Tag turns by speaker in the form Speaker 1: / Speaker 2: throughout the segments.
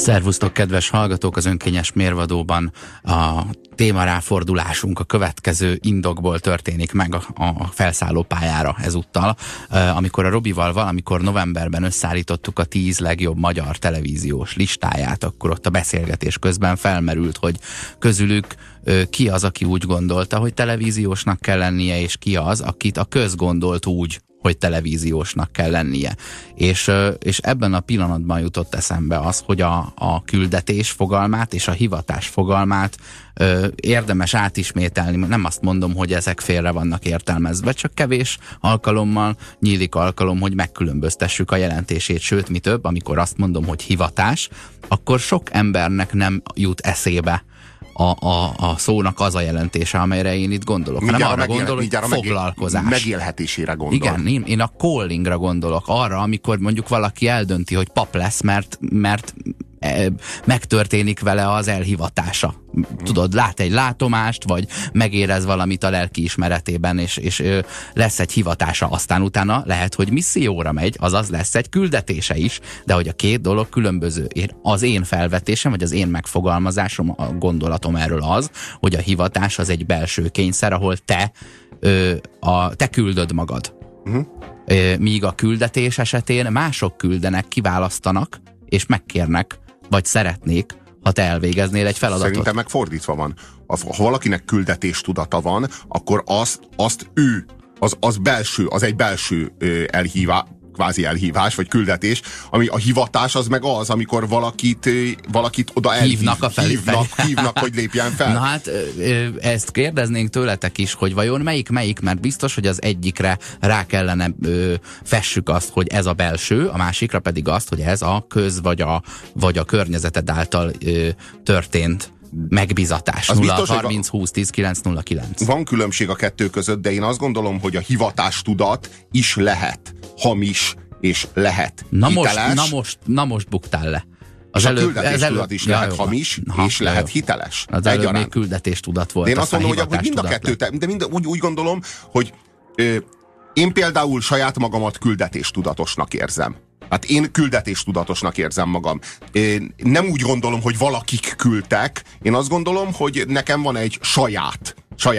Speaker 1: Szervusztok, kedves hallgatók! Az önkényes mérvadóban a témaráfordulásunk a következő indokból történik meg a felszálló pályára ezúttal. Amikor a Robival valamikor novemberben összeállítottuk a 10 legjobb magyar televíziós listáját, akkor ott a beszélgetés közben felmerült, hogy közülük ki az, aki úgy gondolta, hogy televíziósnak kell lennie, és ki az, akit a köz gondolt úgy, hogy televíziósnak kell lennie. És ebben a pillanatban jutott eszembe az, hogy a küldetés fogalmát és a hivatás fogalmát érdemes átismételni. Nem azt mondom, hogy ezek félre vannak értelmezve, csak kevés alkalommal nyílik alkalom, hogy megkülönböztessük a jelentését. Sőt, mi több, amikor azt mondom, hogy hivatás, akkor sok embernek nem jut eszébe a szónak az a jelentése, amelyre én itt gondolok. Hanem arra gondolok, hogy foglalkozás.
Speaker 2: Megélhetésére gondol.
Speaker 1: Igen, én a callingra gondolok. Arra, amikor mondjuk valaki eldönti, hogy pap lesz, mert megtörténik vele az elhivatása. Tudod, lát egy látomást, vagy megérez valamit a lelki ismeretében, és lesz egy hivatása, aztán utána lehet, hogy misszióra megy, azaz lesz egy küldetése is, de hogy a két dolog különböző. Az én felvetésem, vagy az én megfogalmazásom, a gondolatom erről az, hogy a hivatás az egy belső kényszer, ahol te küldöd magad. Míg a küldetés esetén mások küldenek, kiválasztanak, és megkérnek, vagy szeretnék, ha te elvégeznél egy feladatot.
Speaker 2: Szerintem megfordítva van. Ha valakinek küldetés tudata van, akkor az belső, az egy belső kvázi elhívás, vagy küldetés, ami a hivatás az meg az, amikor valakit oda hívnak, hogy lépjen fel.
Speaker 1: Na hát, ezt kérdeznénk tőletek is, hogy vajon melyik, mert biztos, hogy az egyikre rá kellene fessük azt, hogy ez a belső, a másikra pedig azt, hogy ez a köz vagy a környezeted által történt megbizatás. 0-30-20-10-9-0-9.
Speaker 2: Van különbség a kettő között, de én azt gondolom, hogy a hivatástudat is lehet hamis, és lehet hiteles.
Speaker 1: Na most buktál le.
Speaker 2: És a küldetéstudat is lehet hamis, és lehet hiteles.
Speaker 1: Az előbb még küldetéstudat volt.
Speaker 2: De én azt mondom, hogy mind a kettő, de úgy gondolom, hogy én például saját magamat küldetéstudatosnak érzem. Hát én küldetéstudatosnak érzem magam. Én nem úgy gondolom, hogy valakik küldtek. Én azt gondolom, hogy nekem van egy saját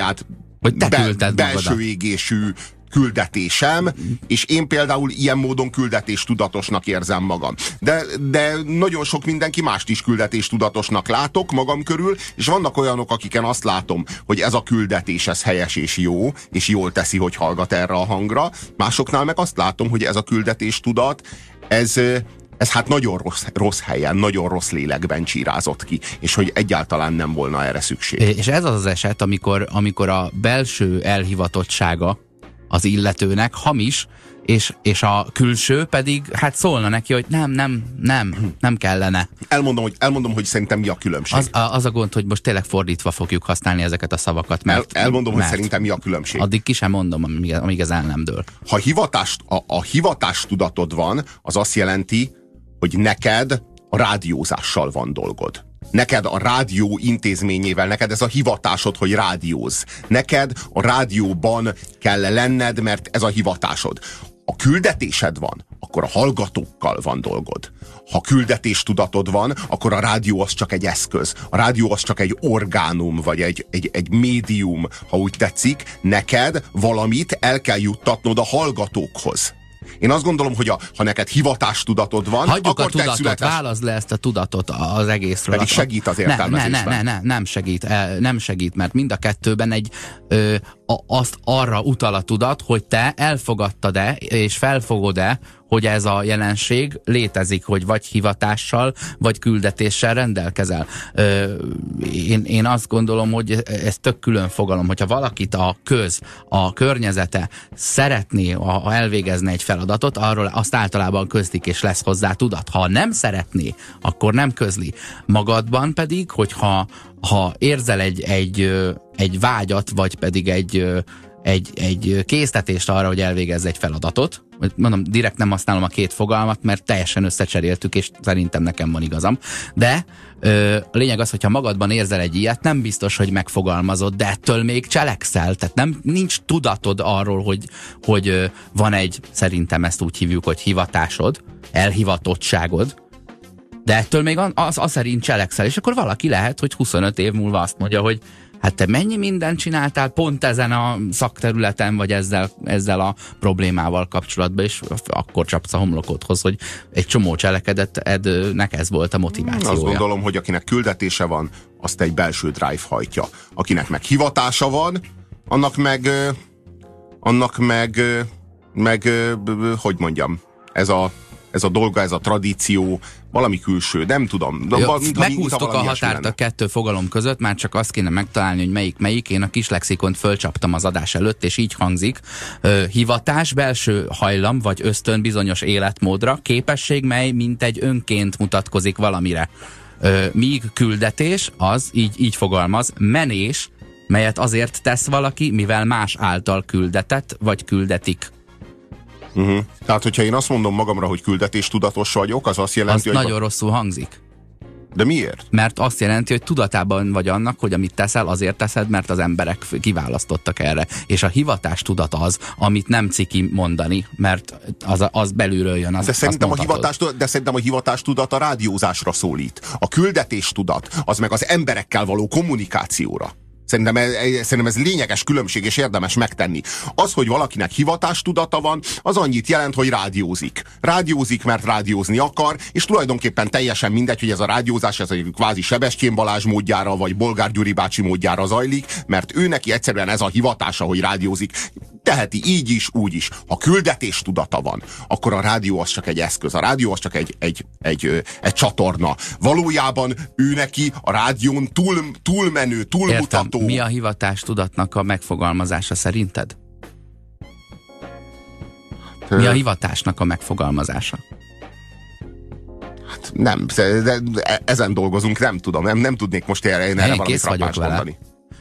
Speaker 2: belső égésű küldetésem, és én például ilyen módon küldetéstudatosnak érzem magam. De nagyon sok mindenki mást is küldetéstudatosnak látok magam körül, és vannak olyanok, akiken azt látom, hogy ez a küldetés, ez helyes és jó, és jól teszi, hogy hallgat erre a hangra. Másoknál meg azt látom, hogy ez a küldetéstudat, ez hát nagyon rossz helyen, nagyon rossz lélekben csírázott ki, és hogy egyáltalán nem volna erre szükség.
Speaker 1: És ez az eset, amikor a belső elhivatottsága az illetőnek hamis, és a külső pedig hát szólna neki, hogy nem kellene.
Speaker 2: Elmondom, hogy szerintem mi a különbség.
Speaker 1: Az a gond, hogy most tényleg fordítva fogjuk használni ezeket a szavakat.
Speaker 2: Elmondom, hogy szerintem mi a különbség.
Speaker 1: Addig ki sem mondom, amíg ez el nem dől.
Speaker 2: Ha a hivatástudatod van, az azt jelenti, hogy neked a rádiózással van dolgod. Neked a rádió intézményével, neked ez a hivatásod, hogy rádiózz. Neked a rádióban kell lenned, mert ez a hivatásod. A küldetésed van, akkor a hallgatókkal van dolgod. Ha küldetéstudatod van, akkor a rádió az csak egy eszköz. A rádió az csak egy orgánum, vagy egy médium, ha úgy tetszik. Neked valamit el kell juttatnod a hallgatókhoz. Én azt gondolom, hogy ha neked hivatástudatod van,
Speaker 1: hagyjuk
Speaker 2: akkor
Speaker 1: a tudatot, válaszd le ezt a tudatot az egészről.
Speaker 2: Pedig segít az értelmezésben.
Speaker 1: Nem segít, mert mind a kettőben azt arra utal a tudat, hogy te elfogadtad-e és felfogod-e, hogy ez a jelenség létezik, hogy vagy hivatással, vagy küldetéssel rendelkezel. Én azt gondolom, hogy ez tök külön fogalom, hogyha valakit a környezete szeretné elvégezni egy feladatot, arról azt általában közlik, és lesz hozzá tudat. Ha nem szeretné, akkor nem közli. Magadban pedig, hogyha érzel egy vágyat, vagy pedig egy késztetést arra, hogy elvégezz egy feladatot. Mondom, direkt nem használom a két fogalmat, mert teljesen összecseréltük, és szerintem nekem van igazam. De a lényeg az, hogyha magadban érzel egy ilyet, nem biztos, hogy megfogalmazod, de ettől még cselekszel. Tehát nincs tudatod arról, hogy van egy, szerintem ezt úgy hívjuk, hogy hivatásod, elhivatottságod, De ettől még az szerint cselekszel, és akkor valaki lehet, hogy 25 év múlva azt mondja, hogy hát te mennyi mindent csináltál pont ezen a szakterületen, vagy ezzel a problémával kapcsolatban, és akkor csapsz a homlokodhoz, hogy egy csomó cselekedetnek ez volt a motivációja.
Speaker 2: Azt gondolom, hogy akinek küldetése van, azt egy belső drive hajtja. Akinek meg hivatása van, annak meg hogy mondjam, ez a dolga, ez a tradíció, valami külső, nem tudom.
Speaker 1: Meghúztok a határt a kettő fogalom között, már csak azt kéne megtalálni, hogy melyik. Én a kis lexikont fölcsaptam az adás előtt, és így hangzik. Hivatás, belső hajlam vagy ösztön bizonyos életmódra, képesség, mely mint egy önként mutatkozik valamire. Míg küldetés, az így fogalmaz, menés, melyet azért tesz valaki, mivel más által küldetett, vagy küldetik.
Speaker 2: Tehát, hogyha én azt mondom magamra, hogy küldetéstudatos vagyok, az azt jelenti,
Speaker 1: hogy... nagyon rosszul hangzik.
Speaker 2: De miért?
Speaker 1: Mert azt jelenti, hogy tudatában vagy annak, hogy amit teszel, azért teszed, mert az emberek kiválasztottak erre. És a hivatástudat az, amit nem ciki mondani, mert az belülről jön.
Speaker 2: De szerintem a hivatástudat a rádiózásra szólít. A küldetéstudat az meg az emberekkel való kommunikációra. Szerintem ez lényeges különbség, és érdemes megtenni. Az, hogy valakinek hivatástudata van, az annyit jelent, hogy rádiózik. Rádiózik, mert rádiózni akar, és tulajdonképpen teljesen mindegy, hogy ez a rádiózás, ez egy kvázi Sebestyén Balázs módjára, vagy Bolgár Gyuri bácsi módjára zajlik, mert ő neki egyszerűen ez a hivatása, hogy rádiózik. Teheti így is, úgy is. Ha küldetéstudata van, akkor a rádió az csak egy eszköz. A rádió az csak egy csatorna. Valójában ő neki a rádión túlmenő, túlmutató.
Speaker 1: Értem. Mi a hivatástudatnak a megfogalmazása szerinted? Mi a hivatásnak a megfogalmazása?
Speaker 2: Hát nem, de ezen dolgozunk, nem tudom. Nem tudnék most erre valami frappást mondani.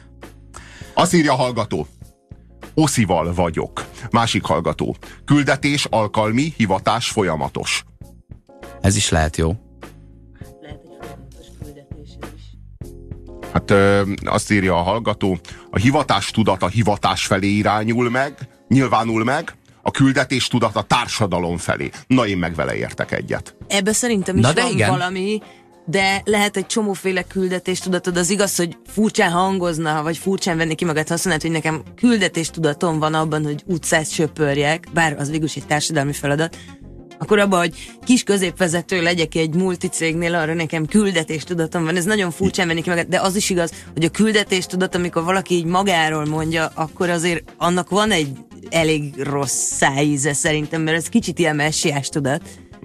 Speaker 2: Azt írja a hallgató. Oszival vagyok. Másik hallgató. Küldetés, alkalmi, hivatás, folyamatos.
Speaker 1: Ez is lehet jó.
Speaker 3: Lehet egy folyamatos küldetés is.
Speaker 2: Hát azt írja a hallgató, a hivatástudat a hivatás felé nyilvánul meg, a küldetéstudat a társadalom felé. Na, én meg vele értek egyet.
Speaker 3: Ebbe szerintem is van valami, de lehet egy csomóféle küldetéstudatod. Az igaz, hogy furcsán hangozna, vagy furcsán venni ki magát, használni, hogy nekem küldetéstudatom van abban, hogy utcát söpörjek, bár az végül is egy társadalmi feladat, akkor abban, hogy kis középvezető legyek egy multicégnél, arra nekem küldetéstudatom van. Ez nagyon furcsán venni ki magát, de az is igaz, hogy a küldetéstudat, amikor valaki így magáról mondja, akkor azért annak van egy elég rossz szájíze szerintem, mert ez kicsit ilyen messiás tudat.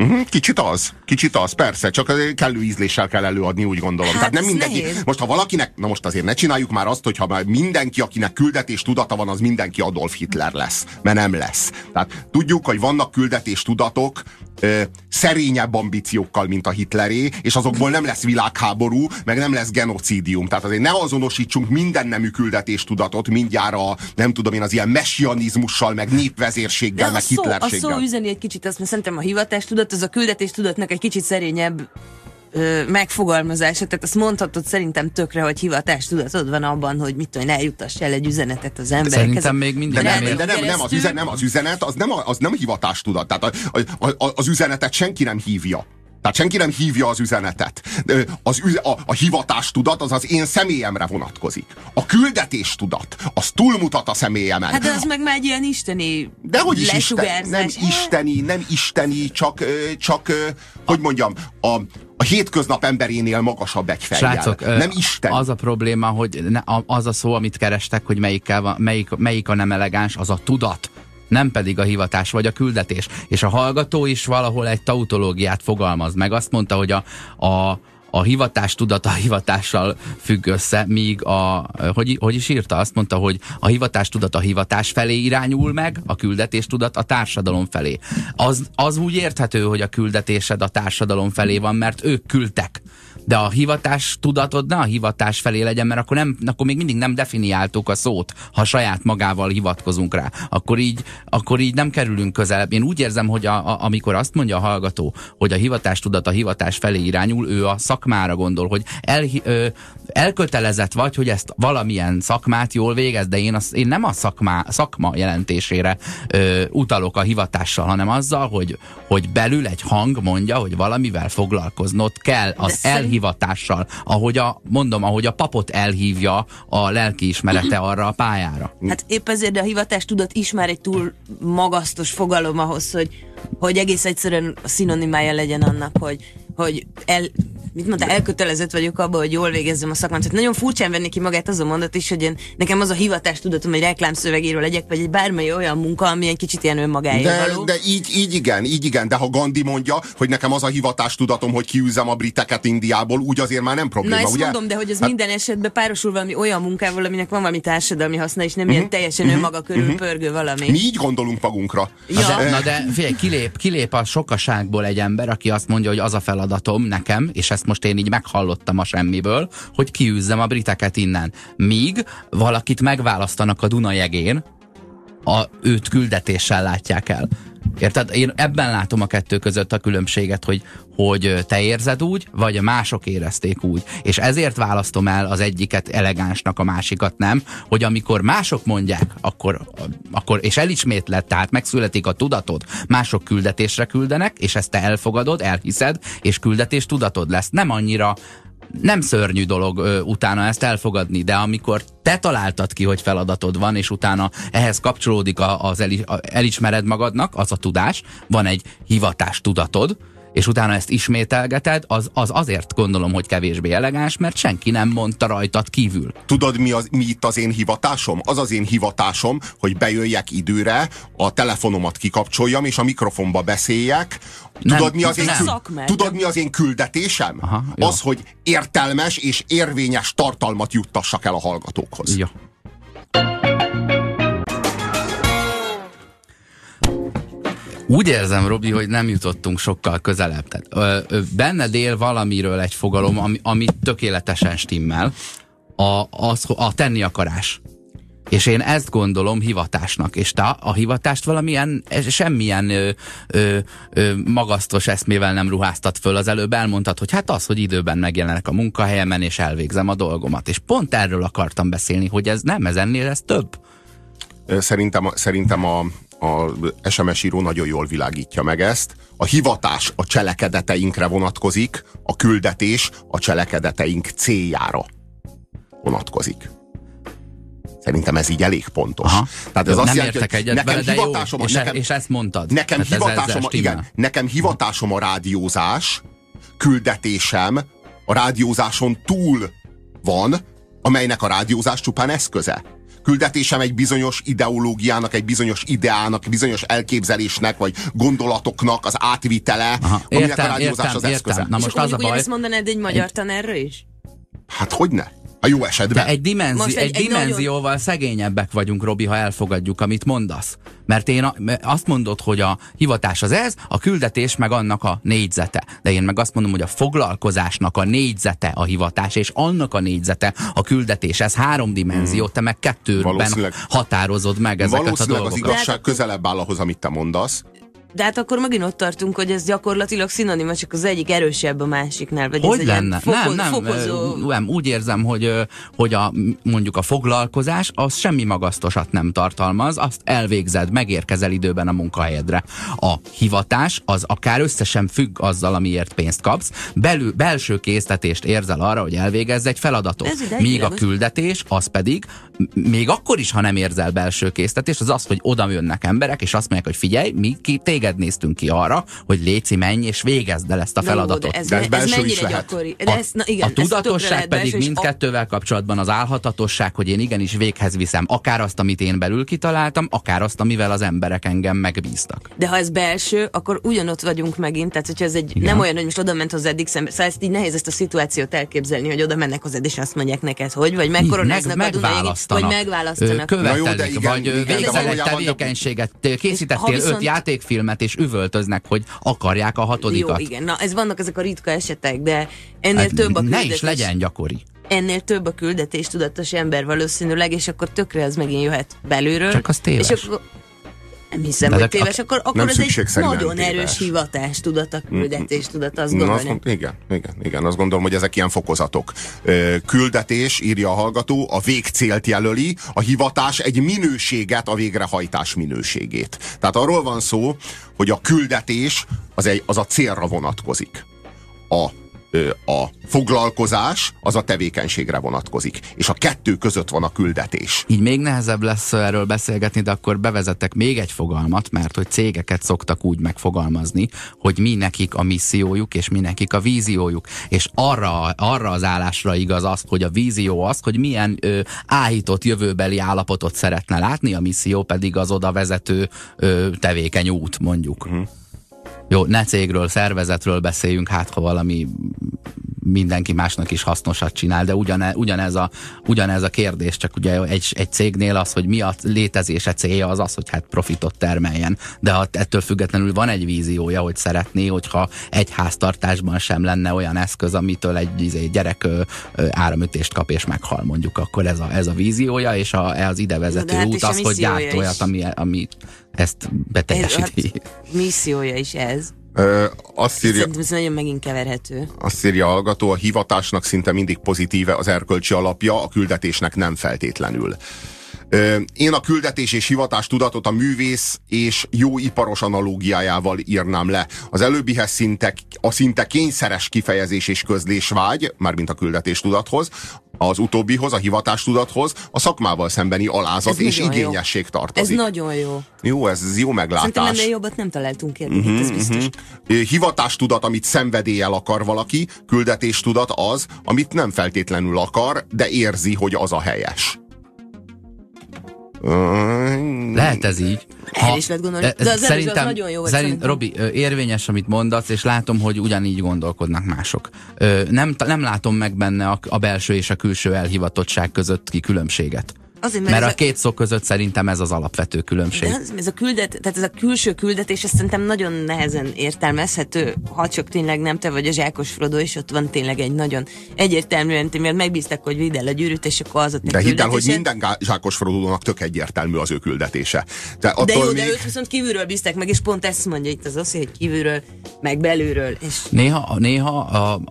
Speaker 2: Kicsit az, persze, csak kellő ízléssel kell előadni, úgy gondolom.
Speaker 3: Hát
Speaker 2: tehát nem mindenki,
Speaker 3: nehéz.
Speaker 2: most ha valakinek, na most azért ne csináljuk már azt, hogyha már mindenki, akinek küldetés tudata van, az mindenki Adolf Hitler lesz, mert nem lesz. Tehát tudjuk, hogy vannak küldetés tudatok, szerényebb ambíciókkal, mint a Hitleré, és azokból nem lesz világháború, meg nem lesz genocidium. Tehát azért ne azonosítsunk minden nemű küldetéstudatot mindjárt nem tudom én, az ilyen messianizmussal, meg népvezérséggel, meg hitlerséggel.
Speaker 3: A szó üzeni egy kicsit azt, mert szerintem a hivatástudat, az a küldetéstudatnak egy kicsit szerényebb megfogalmazása, tehát azt mondhatod szerintem tökre, hogy hivatástudatod van abban, hogy mit tudom, eljutass el egy üzenetet az emberekhez.
Speaker 1: Szerintem még mindig
Speaker 2: nem, az üzenet, az nem hivatástudat. Tehát az üzenetet senki nem hívja. Tehát senki nem hívja az üzenetet. A hivatástudat az az én személyemre vonatkozik. A küldetéstudat az túlmutat a személyemen.
Speaker 3: Hát de az meg már egy ilyen isteni
Speaker 2: lesugárzás. Nem isteni, csak hogy mondjam, a hétköznap emberénél magasabb egy fejjel.
Speaker 1: Srácok,
Speaker 2: nem Isten.
Speaker 1: Az a probléma, hogy az a szó, amit kerestek, hogy melyik a nem elegáns, az a tudat, nem pedig a hivatás vagy a küldetés. És a hallgató is valahol egy tautológiát fogalmaz meg. Azt mondta, hogy a hivatástudat a hivatással függ össze, míg hogy is írta? Azt mondta, hogy a hivatástudat a hivatás felé irányul meg, a küldetéstudat a társadalom felé. Az úgy érthető, hogy a küldetésed a társadalom felé van, mert ők küldtek. de a hivatás tudatod ne a hivatás felé legyen, mert akkor még mindig nem definiáltuk a szót, ha saját magával hivatkozunk rá. Akkor így nem kerülünk közelebb. Én úgy érzem, hogy amikor azt mondja a hallgató, hogy a hivatástudat a hivatás felé irányul, ő a szakmára gondol, hogy elkötelezett vagy, hogy ezt valamilyen szakmát jól végez, de én nem a szakma jelentésére utalok a hivatással, hanem azzal, hogy belül egy hang mondja, hogy valamivel foglalkoznod kell, az elhivatással, ahogy a papot elhívja a lelkiismerete arra a pályára.
Speaker 3: Hát épp ezért, de a hivatástudat is már egy túl magasztos fogalom ahhoz, hogy egész egyszerűen a szinonimája legyen annak, hogy elkötelezett vagyok abban, hogy jól végezzem a szakmát. Tehát nagyon furcsán venni ki magát az a mondat is, hogy nekem az a hivatástudatom, hogy reklámszövegíró legyek, vagy egy bármely olyan munka, ami egy kicsit ilyen önmagáért való.
Speaker 2: De így igen, de ha Gandhi mondja, hogy nekem az a hivatástudatom, hogy kiűzzem a briteket Indiából, úgy azért már nem probléma,
Speaker 3: na ezt
Speaker 2: ugye?
Speaker 3: mondom, de hogy ez minden esetben párosul valami olyan munkával, aminek van valami társadalmi haszna, és nem ilyen teljesen önmaga körül pörgő valami.
Speaker 2: Mi így gondolunk magunkra.
Speaker 1: Ja. Na de figyelj, kilép a sokaságból egy ember, aki azt mondja, hogy az a feladatom nekem, és ezt most én így meghallottam a semmiből, hogy kiűzzem a briteket innen. Míg valakit megválasztanak a Dunajegén, őt küldetéssel látják el. Érted? Én ebben látom a kettő között a különbséget, hogy te érzed úgy, vagy mások érezték úgy. És ezért választom el az egyiket elegánsnak, a másikat nem, hogy amikor mások mondják, akkor és elismétled, tehát megszületik a tudatod, mások küldetésre küldenek, és ezt te elfogadod, elhiszed, és küldetés tudatod lesz. Nem szörnyű dolog utána ezt elfogadni, de amikor te találtad ki, hogy feladatod van, és utána ehhez kapcsolódik elismered magadnak, az a tudás, van egy hivatás tudatod, és utána ezt ismételgeted, az azért gondolom, hogy kevésbé elegáns, mert senki nem mondta rajtad kívül.
Speaker 2: Tudod, mi itt az én hivatásom? Az az én hivatásom, hogy bejöjjek időre, a telefonomat kikapcsoljam, és a mikrofonba beszéljek. Tudod, mi az én küldetésem?
Speaker 1: Aha,
Speaker 2: az, hogy értelmes és érvényes tartalmat juttassak el a hallgatókhoz.
Speaker 1: Jó. Úgy érzem, Robi, hogy nem jutottunk sokkal közelebb. Tehát, benned él valamiről egy fogalom, ami tökéletesen stimmel, a tenni akarás. És én ezt gondolom hivatásnak, és te a hivatást semmilyen magasztos eszmével nem ruháztat föl. Az előbb elmondtad, hogy hát az, hogy időben megjelenek a munkahelyemen, és elvégzem a dolgomat. És pont erről akartam beszélni, hogy ez ennél ez több.
Speaker 2: Szerintem a SMS író nagyon jól világítja meg ezt. A hivatás a cselekedeteinkre vonatkozik, a küldetés a cselekedeteink céljára vonatkozik. Szerintem ez így elég pontos.
Speaker 1: Aha.
Speaker 2: Tehát ez
Speaker 1: nem
Speaker 2: azt jelenti,
Speaker 1: értek egyet vele, de jó, és ezt mondtad.
Speaker 2: Nekem hivatásom a rádiózás, küldetésem a rádiózáson túl van, amelynek a rádiózás csupán eszköze. Küldetésem egy bizonyos ideológiának, egy bizonyos ideának, egy bizonyos elképzelésnek, vagy gondolatoknak az átvitele, aminek a rádiózás az eszköze.
Speaker 3: Na most az a baj... ezt mondanád egy magyar tanárra is?
Speaker 2: Hát hogyne? A jó esetben.
Speaker 1: De egy dimenzióval nagyon... szegényebbek vagyunk, Robi, ha elfogadjuk, amit mondasz. Mert azt mondod, hogy a hivatás az ez, a küldetés meg annak a négyzete. De én meg azt mondom, hogy a foglalkozásnak a négyzete a hivatás, és annak a négyzete a küldetés. Ez 3 dimenzió, te meg 2-ben határozod meg ezeket a dolgokat.
Speaker 2: Valószínűleg az igazság közelebb áll ahhoz, amit te mondasz.
Speaker 3: De hát akkor megint ott tartunk, hogy ez gyakorlatilag szinonima, csak az egyik erősebb a másiknál. Vagy
Speaker 1: hogy
Speaker 3: ez
Speaker 1: lenne? Nem, úgy érzem, hogy mondjuk a foglalkozás az semmi magasztosat nem tartalmaz, azt elvégzed, megérkezel időben a munkahelyedre. A hivatás az akár összesen függ azzal, amiért pénzt kapsz, belső késztetést érzel arra, hogy elvégezz egy feladatot. Míg a küldetés, az pedig, még akkor is, ha nem érzel belső késztetést, az hogy oda jönnek emberek, és azt mondják, hogy figyelj, mi téged néztünk ki arra, hogy léci, menj és végezd el ezt a feladatot.
Speaker 2: De ez belső is lehet.
Speaker 1: A tudatosság pedig mindkettővel kapcsolatban az álhatatosság, hogy én igenis véghez viszem akár azt, amit én belül kitaláltam, akár azt, amivel az emberek engem megbíztak.
Speaker 3: De ha ez belső, akkor ugyanott vagyunk megint, tehát hogyha ez nem olyan, hogy most oda ment hozzád szembe, szóval ezt így nehéz ezt a szituációt elképzelni, hogy oda mennek hozzád, és azt mondják neked, vagy megkoronáznak a Dunai, vagy megválasztanak.
Speaker 1: Követelik, vagy végzel egy tevékenységet, készítettél 5 játékfilmet, figyelmet, és üvöltöznek, hogy akarják a 6-ot.
Speaker 3: Jó, igen, na vannak ezek a ritka esetek, de ennél több a küldetés.
Speaker 1: Ne is legyen gyakori.
Speaker 3: Ennél több a küldetéstudatos ember valószínűleg, és akkor tökre az megint jöhet belülről.
Speaker 1: Csak az téves.
Speaker 3: És akkor nem hiszem, hogy téves, akkor az egy nagyon
Speaker 2: téves.
Speaker 3: Erős hivatástudat, a küldetéstudat, azt gondolom.
Speaker 2: Igen, azt gondolom, hogy ezek ilyen fokozatok. Küldetés, írja a hallgató, a végcélt jelöli, a hivatás egy minőséget, a végrehajtás minőségét. Tehát arról van szó, hogy a küldetés az a célra vonatkozik. A foglalkozás az a tevékenységre vonatkozik. És a kettő között van a küldetés.
Speaker 1: Így még nehezebb lesz erről beszélgetni, de akkor bevezettek még egy fogalmat, mert hogy cégeket szoktak úgy megfogalmazni, hogy mi nekik a missziójuk, és mi nekik a víziójuk. És arra az állásra igaz az, hogy a vízió az, hogy milyen áhított jövőbeli állapotot szeretne látni, a misszió pedig az oda vezető tevékeny út, mondjuk. Jó, ne cégről, szervezetről beszéljünk, hát ha valami mindenki másnak is hasznosat csinál, de ugyanez a kérdés, csak ugye egy cégnél az, hogy mi a létezése célja, az, hogy hát profitot termeljen. De ettől függetlenül van egy víziója, hogy szeretné, hogyha egy háztartásban sem lenne olyan eszköz, amitől egy gyerek áramütést kap és meghal, mondjuk, akkor ez a víziója, és az idevezető út az, hogy gyárt olyat, ami ezt beteljesíti.
Speaker 3: Missziója is ez.
Speaker 2: Azt írja,
Speaker 3: szerintem ez nagyon megint keverhető.
Speaker 2: Azt írja a hallgató, a hivatásnak szinte mindig pozitíve az erkölcsi alapja, a küldetésnek nem feltétlenül. Én a küldetés és hivatás tudatot a művész és jó iparos analógiájával írnám le. Az előbbihez szinte kényszeres kifejezés és közlésvágy, mármint a küldetés tudathoz, az utóbbihoz, a hivatás tudathoz, a szakmával szembeni alázat és igényesség tartozik.
Speaker 3: Ez nagyon jó.
Speaker 2: Jó, ez jó meglátás.
Speaker 3: Szerintem ennél jobbat nem találtunk érni, ez biztos.
Speaker 2: Hivatás tudat, amit szenvedéllyel akar valaki, küldetés tudat az, amit nem feltétlenül akar, de érzi, hogy az a helyes.
Speaker 1: Lehet ez így.
Speaker 3: El is lehet gondolni. De az szerintem, az nagyon jó.
Speaker 1: Robi, érvényes, amit mondasz, és látom, hogy ugyanígy gondolkodnak mások. Nem látom meg benne a belső és a külső elhivatottság közötti különbséget. Azért, mert a két szó között szerintem ez az alapvető különbség.
Speaker 3: De tehát ez a külső küldetés, ez szerintem nagyon nehezen értelmezhető, ha csak tényleg nem te vagy a Zsákos Frodo, és ott van tényleg egy nagyon egyértelműen, mert megbíztak, hogy vidd el a gyűrűt, és akkor az a te
Speaker 2: de hidd el, hogy minden Zsákos Frodónak tök egyértelmű az ő küldetése. De
Speaker 3: őt viszont kívülről bízták meg, és pont ezt mondja itt az Oszi, hogy kívülről, meg belülről. És...
Speaker 1: Néha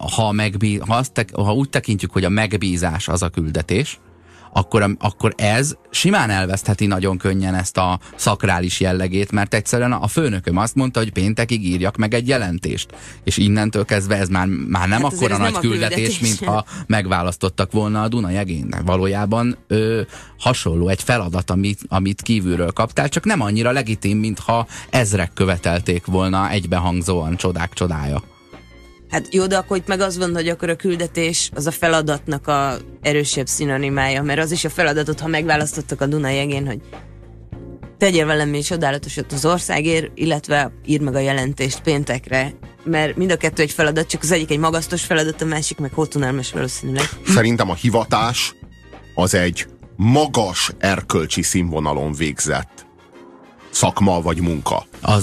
Speaker 1: ha úgy tekintjük, hogy a megbízás az a küldetés, akkor ez simán elvesztheti nagyon könnyen ezt a szakrális jellegét, mert egyszerűen a főnököm azt mondta, hogy péntekig írjak meg egy jelentést. És innentől kezdve ez már nem akkora nagy küldetés, mintha megválasztottak volna a Duna-jegén. Valójában hasonló egy feladat, amit kívülről kaptál, csak nem annyira legitim, mintha ezrek követelték volna egybehangzóan, csodák csodája.
Speaker 3: Hát jó, de akkor itt meg az van, hogy akkor a küldetés az a feladatnak a erősebb szinonimája, mert az is a feladatot, ha megválasztottak a Duna-jegén, hogy tegyél velem csodálatosat az országért, illetve írd meg a jelentést péntekre, mert mind a kettő egy feladat, csak az egyik egy magasztos feladat, a másik meg hotunalmas valószínűleg. Szerintem
Speaker 2: a hivatás az egy magas erkölcsi színvonalon végzett szakma vagy munka.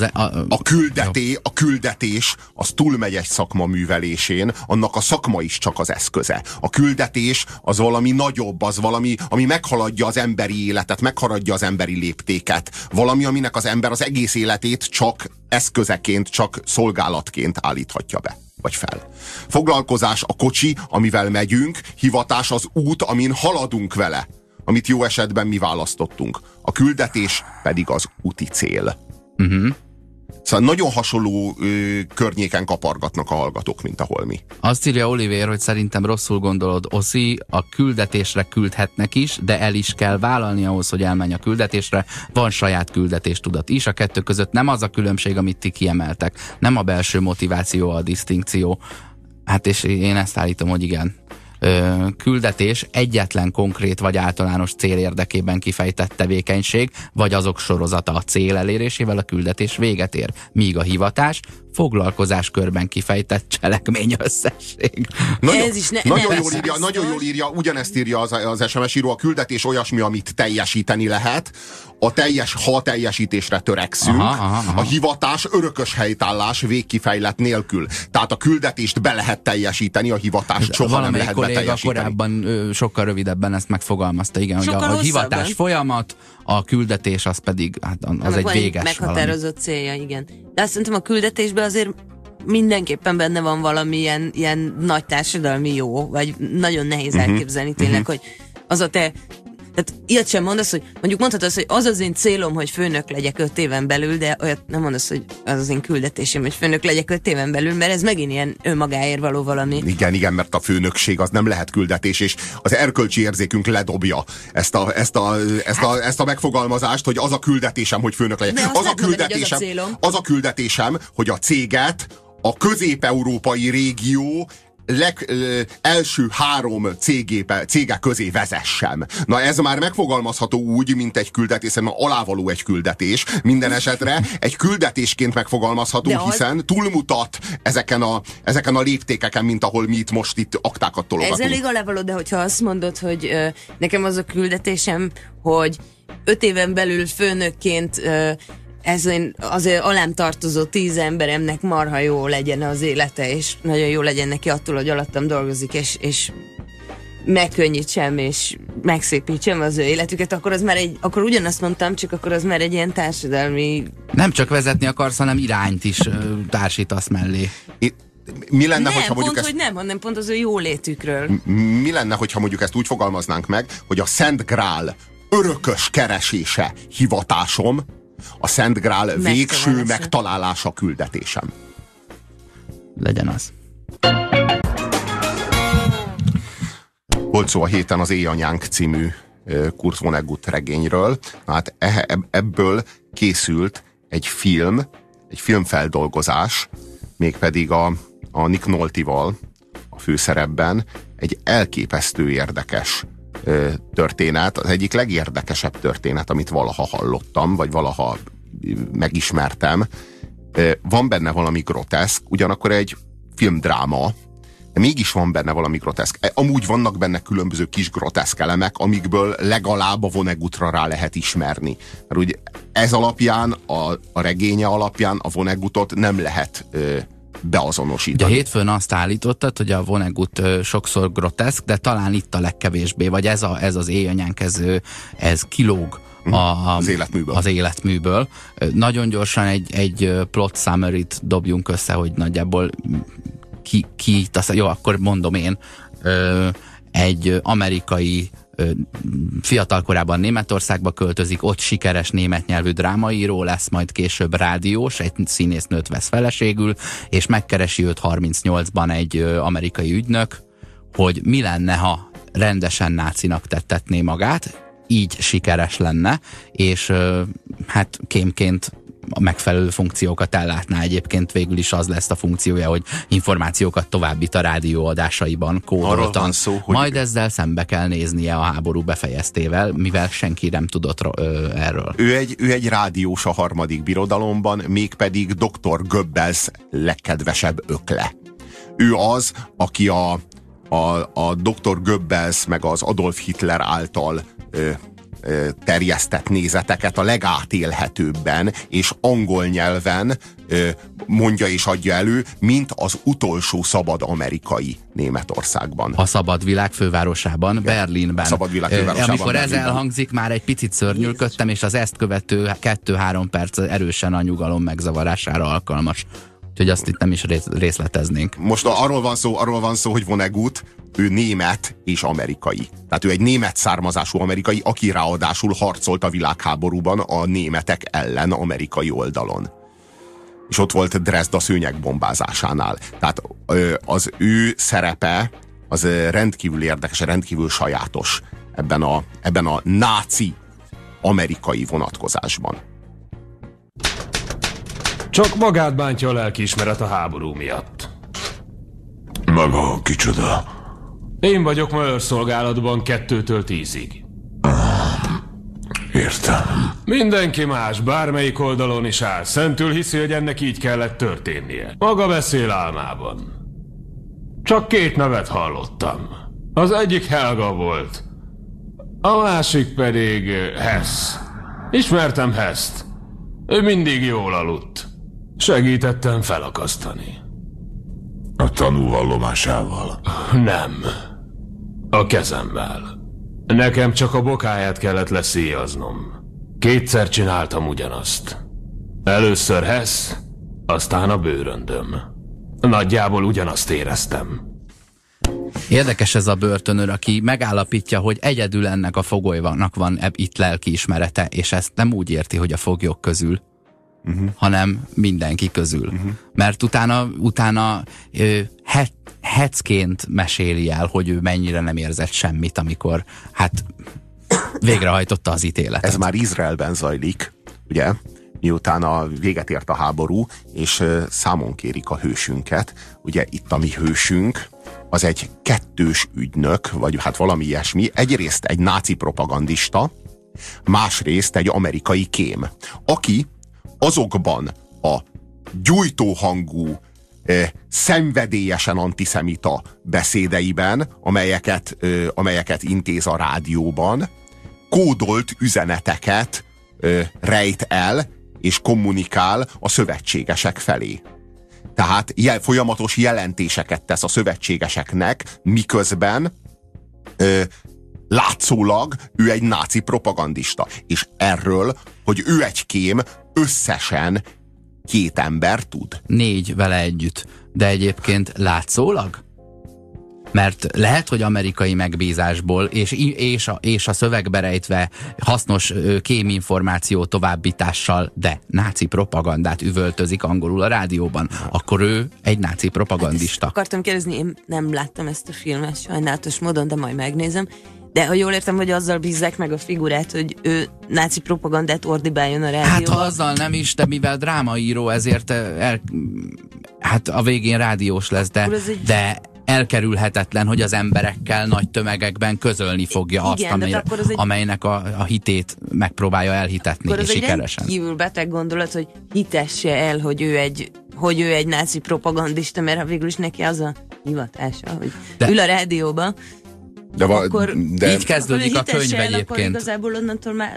Speaker 2: A küldetés az túlmegy egy szakma művelésén, annak a szakma is csak az eszköze. A küldetés az valami nagyobb, az valami, ami meghaladja az emberi életet, meghaladja az emberi léptéket. Valami, aminek az ember az egész életét csak eszközeként, csak szolgálatként állíthatja be, vagy fel. Foglalkozás a kocsi, amivel megyünk, hivatás az út, amin haladunk vele, amit jó esetben mi választottunk. A küldetés pedig az úti cél. Szóval nagyon hasonló környéken kapargatnak a hallgatók, mint ahol mi.
Speaker 1: Azt írja Oliver, hogy szerintem rosszul gondolod, Oszi, a küldetésre küldhetnek is, de el is kell vállalni ahhoz, hogy elmenj a küldetésre. Van saját küldetéstudat is, a kettő között nem az a különbség, amit ti kiemeltek. Nem a belső motiváció a disztinkció. Hát és én ezt állítom, hogy igen. Küldetés egyetlen konkrét vagy általános cél érdekében kifejtett tevékenység, vagy azok sorozata a cél elérésével a küldetés véget ér. Míg a hivatás foglalkozáskörben kifejtett cselekmény összesség.
Speaker 2: Nagyon jól írja, ugyanezt írja az SMS író, a küldetés olyasmi, amit teljesíteni lehet, ha a teljesítésre törekszünk, a hivatás örökös helytállás végkifejlet nélkül. Tehát a küldetést be lehet teljesíteni, a hivatást soha nem lehet beteljesíteni.
Speaker 1: Korábban sokkal rövidebben ezt megfogalmazta, igen, hogy a hivatás folyamat, a küldetés az pedig, hát az egy véges
Speaker 3: meghatározott célja, igen. De azt szerintem a küldetésben azért mindenképpen benne van valami ilyen nagy társadalmi jó, vagy nagyon nehéz elképzelni tényleg, hogy az a te... Tehát ilyet sem mondasz, hogy mondjuk mondhatod, hogy az az én célom, hogy főnök legyek 5 éven belül, de olyat nem mondasz, hogy az az én küldetésem, hogy főnök legyek 5 éven belül, mert ez megint ilyen önmagáért való valami.
Speaker 2: Igen, mert a főnökség az nem lehet küldetés, és az erkölcsi érzékünk ledobja ezt a megfogalmazást, hogy az a küldetésem, hogy főnök legyek. Az a küldetésem, hogy a céget a közép-európai régió első 3 cége közé vezessem. Na ez már megfogalmazható úgy, mint egy küldetés, mert alávaló egy küldetés. Minden esetre egy küldetésként megfogalmazható, hiszen túlmutat ezeken a léptékeken, mint ahol mi most itt aktákat tologatunk.
Speaker 3: Ez elég alávaló, de hogyha azt mondod, hogy nekem az a küldetésem, hogy 5 éven belül főnökként ez azért alám tartozó 10 emberemnek marha jó legyen az élete, és nagyon jó legyen neki attól, hogy alattam dolgozik, és megkönnyítsem, és megszépítsem az ő életüket, akkor ugyanazt mondtam, csak akkor az már egy ilyen társadalmi...
Speaker 1: Nem csak vezetni akarsz, hanem irányt is társítasz mellé.
Speaker 2: Mi lenne,
Speaker 3: hanem pont az ő jólétükről.
Speaker 2: Mi lenne, hogyha mondjuk ezt úgy fogalmaznánk meg, hogy a Szent Grál örökös keresése hivatásom, a Szent Grál végső megtalálása küldetésem.
Speaker 1: Legyen az.
Speaker 2: Volt szó a héten az Éjanyánk című Kurt Vonnegut regényről. Hát ebből készült egy filmfeldolgozás, mégpedig a Nick Noltival a főszerepben. Egy elképesztő érdekes történet, az egyik legérdekesebb történet, amit valaha hallottam, vagy valaha megismertem. Van benne valami groteszk, ugyanakkor egy filmdráma, de mégis van benne valami groteszk. Amúgy vannak benne különböző kis groteszk elemek, amikből legalább a Vonnegutra rá lehet ismerni. Mert úgy ez alapján, a regénye alapján a Vonnegutot nem lehet beazonosítani.
Speaker 1: Ugye hétfőn azt állítottad, hogy a Vonnegut sokszor groteszk, de talán itt a legkevésbé, vagy ez az Éjanyánk, ez kilóg az életműből. Nagyon gyorsan egy plot summary-t dobjunk össze, hogy nagyjából jó, akkor mondom én, egy amerikai fiatalkorában Németországba költözik, ott sikeres német nyelvű drámaíró lesz, majd később rádiós, egy színésznőt vesz feleségül, és megkeresi őt 38-ban egy amerikai ügynök, hogy mi lenne, ha rendesen nácinak tettetné magát, így sikeres lenne, és hát kémként a megfelelő funkciókat ellátná. Egyébként végül is az lesz a funkciója, hogy információkat továbbít a rádióadásaiban kódoltan. Majd ezzel szembe kell néznie a háború befejeztével, mivel senki nem tudott erről.
Speaker 2: Ő egy rádiós a Harmadik Birodalomban, mégpedig Dr. Goebbels legkedvesebb ökle. Ő az, aki a Dr. Goebbels meg az Adolf Hitler által terjesztett nézeteket a legátélhetőbben és angol nyelven mondja és adja elő, mint az utolsó szabad amerikai Németországban.
Speaker 1: A szabad világ fővárosában, Berlinben.
Speaker 2: Szabad világ fővárosában,
Speaker 1: amikor ez elhangzik, már egy picit szörnyűködtem, és az ezt követő 2-3 perc erősen a nyugalom megzavarására alkalmas. Úgyhogy azt itt nem is részleteznénk.
Speaker 2: Most arról van szó, hogy Vonnegut, ő német és amerikai. Tehát ő egy német származású amerikai, aki ráadásul harcolt a világháborúban a németek ellen amerikai oldalon. És ott volt Dresda szőnyegbombázásánál. Tehát az ő szerepe az rendkívül érdekes, rendkívül sajátos ebben a náci amerikai vonatkozásban.
Speaker 4: Csak magát bántja a lelkiismeret a háború miatt.
Speaker 5: Maga kicsoda?
Speaker 4: Én vagyok ma őrszolgálatban 2-től 10-ig.
Speaker 5: Értem.
Speaker 4: Mindenki más, bármelyik oldalon is áll, szentül hiszi, hogy ennek így kellett történnie. Maga beszél álmában. Csak 2 nevet hallottam. Az egyik Helga volt, a másik pedig Hess. Ismertem Hesst. Ő mindig jól aludt. Segítettem felakasztani.
Speaker 5: A tanúvallomásával?
Speaker 4: Nem. A kezemmel. Nekem csak a bokáját kellett leszíjaznom. 2-szer csináltam ugyanazt. Először Hess, aztán a bőröndöm. Nagyjából ugyanazt éreztem.
Speaker 1: Érdekes ez a börtönőr, aki megállapítja, hogy egyedül ennek a fogolynak van itt lelkiismerete, és ezt nem úgy érti, hogy a foglyok közül, hanem mindenki közül. Mert utána hecként meséli el, hogy ő mennyire nem érzett semmit, amikor végrehajtotta az ítéletet.
Speaker 2: Ez már Izraelben zajlik, ugye? Miután a véget ért a háború, és számon kérik a hősünket. Ugye itt a mi hősünk, az egy 2-s ügynök, vagy valami ilyesmi. Egyrészt egy náci propagandista, másrészt egy amerikai kém, aki azokban a gyújtóhangú, szenvedélyesen antiszemita beszédeiben, amelyeket intéz a rádióban, kódolt üzeneteket rejt el és kommunikál a szövetségesek felé. Tehát folyamatos jelentéseket tesz a szövetségeseknek, miközben látszólag ő egy náci propagandista. És erről, hogy ő egy kém, összesen 2 ember tud.
Speaker 1: 4 vele együtt. De egyébként látszólag? Mert lehet, hogy amerikai megbízásból és a szövegbe rejtve hasznos kéminformáció továbbítással, de náci propagandát üvöltözik angolul a rádióban, akkor ő egy náci propagandista.
Speaker 3: Akartam kérdezni, én nem láttam ezt a filmet sajnálatos módon, de majd megnézem. De ha jól értem, hogy azzal bízzák meg a figurát, hogy ő náci propagandát ordibáljon a rádióban.
Speaker 1: Hát ha azzal nem is, de mivel drámaíró, ezért a végén rádiós lesz, de elkerülhetetlen, hogy az emberekkel nagy tömegekben közölni fogja. Igen, azt, amelynek a hitét megpróbálja elhitetni, és sikeresen.
Speaker 3: Akkor az egy rendkívül beteg gondolat, hogy hitesse el, hogy ő egy náci propagandista, mert ha végül is neki az a hivatása, hogy ül a rádióba.
Speaker 1: Így kezdődik a könyv egyébként.
Speaker 3: Igazából onnantól már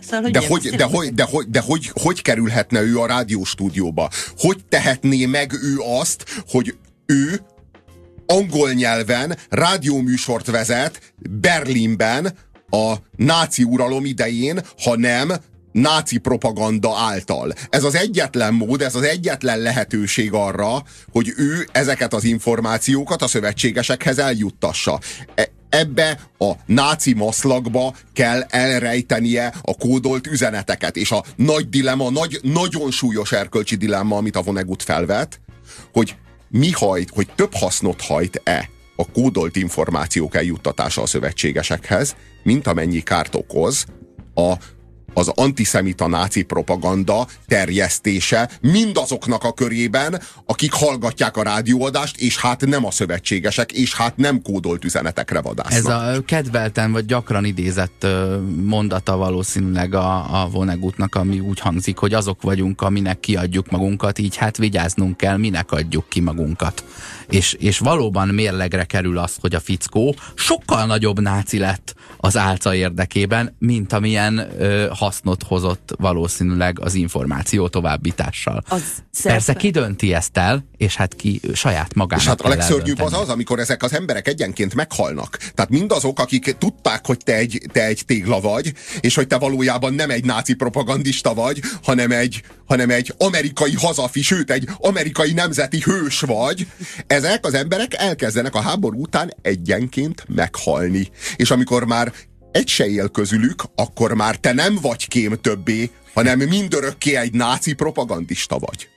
Speaker 2: hogy kerülhetne ő a rádióstúdióba? Hogy tehetné meg ő azt, hogy ő angol nyelven rádióműsort vezet Berlinben a náci uralom idején, ha nem náci propaganda által. Ez az egyetlen mód, ez az egyetlen lehetőség arra, hogy ő ezeket az információkat a szövetségesekhez eljuttassa. Ebbe a náci maszlagba kell elrejtenie a kódolt üzeneteket. És a nagy dilemma, nagyon súlyos erkölcsi dilemma, amit a Vonnegut felvet, hogy hogy több hasznot hajt-e a kódolt információk eljuttatása a szövetségesekhez, mint amennyi kárt okoz az antiszemita náci propaganda terjesztése mindazoknak a körében, akik hallgatják a rádióadást, és nem a szövetségesek, és nem kódolt üzenetekre vadásznak.
Speaker 1: Ez a kedvelten vagy gyakran idézett mondata valószínűleg a Vonnegutnak, ami úgy hangzik, hogy azok vagyunk, aminek kiadjuk magunkat, így vigyáznunk kell, minek adjuk ki magunkat. És valóban mérlegre kerül az, hogy a fickó sokkal nagyobb náci lett az álca érdekében, mint amilyen hasznot hozott valószínűleg az információ továbbítással. Persze ki dönti ezt el, és ki saját magának.
Speaker 2: És a legszörnyűbb az, amikor ezek az emberek egyenként meghalnak. Tehát mindazok, akik tudták, hogy te egy tégla vagy, és hogy te valójában nem egy náci propagandista vagy, hanem egy amerikai hazafi, sőt egy amerikai nemzeti hős vagy, ezek az emberek elkezdenek a háború után egyenként meghalni. És amikor már egy se él közülük, akkor már te nem vagy kém többé, hanem mindörökké egy náci propagandista vagy.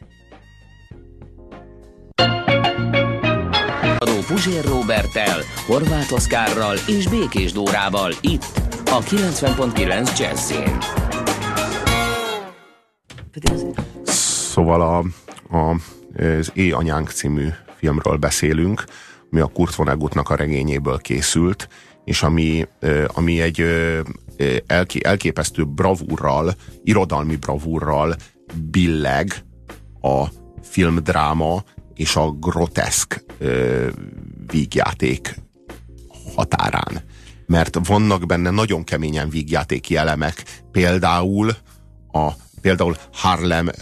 Speaker 6: Puzsér Róberttel, Horváth Oszkárral és Békés Dórával itt a 90.9 Jazzin.
Speaker 2: Szóval az Éj anyánk című filmről beszélünk, ami a Kurt Vonnegutnak a regényéből készült, és ami elképesztő bravúrral, irodalmi bravúrral billeg a filmdráma és a groteszk vígjáték határán. Mert vannak benne nagyon keményen vígjátéki elemek, például Harlem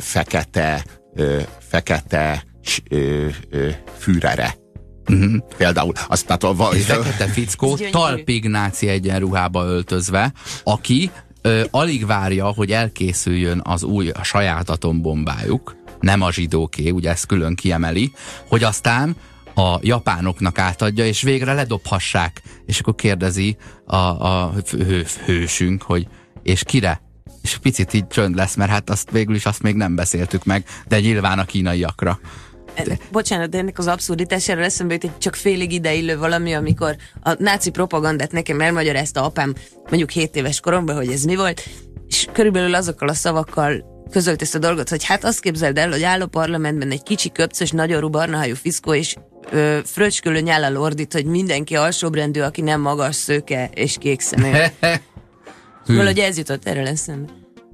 Speaker 2: fekete Führere. Például.
Speaker 1: Fekete fickó talpig náci egyenruhába öltözve, aki alig várja, hogy elkészüljön a saját atombombájuk, nem a zsidóké, ugye ezt külön kiemeli, hogy aztán a japánoknak átadja, és végre ledobhassák. És akkor kérdezi a hősünk, hogy és kire? És picit így csönd lesz, mert hát végül is azt még nem beszéltük meg, de nyilván a kínaiakra.
Speaker 3: Bocsánat, de ennek az abszurditására eszembe jut egy csak félig ideillő valami, amikor a náci propagandát nekem elmagyarázta apám mondjuk 7 éves koromban, hogy ez mi volt, és körülbelül azokkal a szavakkal közölt ezt a dolgot, hogy hát azt képzeld el, hogy áll a parlamentben egy kicsi köpcös, nagyorú barnahajú fiszkó, és fröcskölő nyállal ordít, hogy mindenki alsóbrendű, aki nem magas, szőke és kék szemű. Valahogy ez jutott erről eszembe.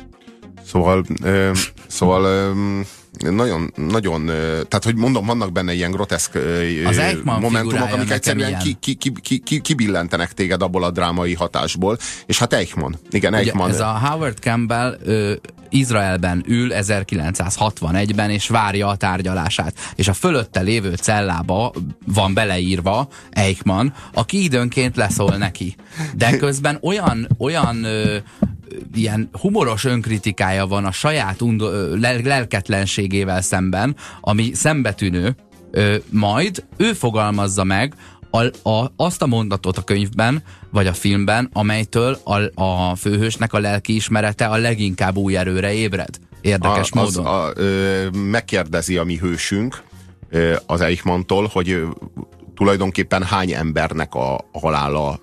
Speaker 2: Szóval nagyon, tehát hogy mondom, vannak benne ilyen groteszk momentumok, amik egyszerűen kibillentenek téged abból a drámai hatásból, és hát Eichmann. Igen, Eichmann.
Speaker 1: Ez a Howard Campbell Izraelben ül 1961-ben, és várja a tárgyalását. És a fölötte lévő cellába van beleírva Eichmann, aki időnként leszól neki. De közben olyan ilyen humoros önkritikája van a saját lelketlenségével szemben, ami szembetűnő, majd ő fogalmazza meg azt a mondatot a könyvben, vagy a filmben, amelytől a főhősnek a lelkiismerete a leginkább új erőre ébred. Érdekes módon.
Speaker 2: Megkérdezi a mi hősünk az Eichmanntól, hogy tulajdonképpen hány embernek a halála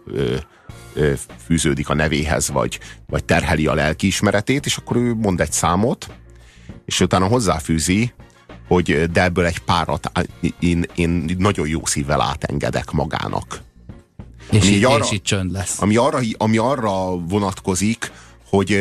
Speaker 2: fűződik a nevéhez, vagy terheli a lelkiismeretét, és akkor ő mond egy számot, és utána hozzáfűzi, hogy de ebből egy párat én nagyon jó szívvel átengedek magának.
Speaker 1: És így csönd lesz.
Speaker 2: Ami arra vonatkozik, hogy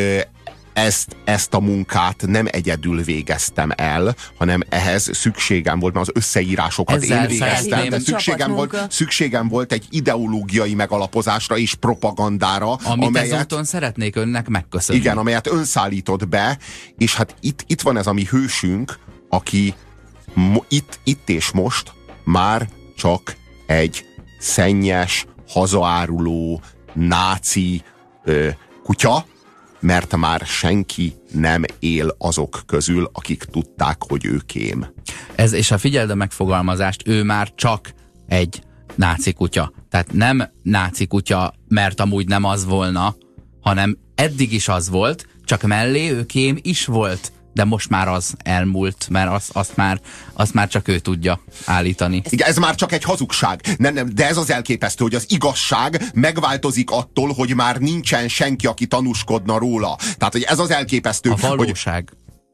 Speaker 2: ezt a munkát nem egyedül végeztem el, hanem ehhez szükségem volt, mert az összeírásokat én végeztem, de szükségem volt egy ideológiai megalapozásra és propagandára,
Speaker 1: amelyet ezúton szeretnék önnek megköszönni.
Speaker 2: Igen, amelyet ön szállított be, és hát itt van ez a mi hősünk, aki itt és most már csak egy szennyes, hazaáruló, náci kutya, mert már senki nem él azok közül, akik tudták, hogy ő kém.
Speaker 1: És ha figyeld a megfogalmazást, ő már csak egy náci kutya. Tehát nem náci kutya, mert amúgy nem az volna, hanem eddig is az volt, csak mellé ő kém is volt. De most már az elmúlt, mert azt már csak ő tudja állítani.
Speaker 2: Igen, ez már csak egy hazugság. De ez az elképesztő, hogy az igazság megváltozik attól, hogy már nincsen senki, aki tanúskodna róla. Tehát, hogy ez az elképesztő.
Speaker 1: A valóság.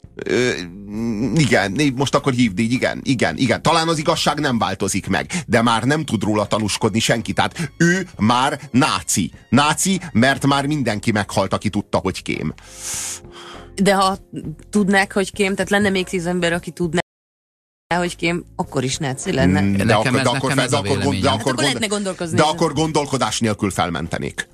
Speaker 2: Igen, most akkor hívd így, igen. Talán az igazság nem változik meg, de már nem tud róla tanúskodni senki. Tehát ő már náci. Náci, mert már mindenki meghalt, aki tudta, hogy kém.
Speaker 3: De ha tudnák, hogy kém, tehát lenne még 10 ember, aki tudná, hogy kém, akkor is náci lenne.
Speaker 1: De akkor
Speaker 3: lehetne gondolkozni.
Speaker 2: De akkor gondolkodás nélkül felmentenék.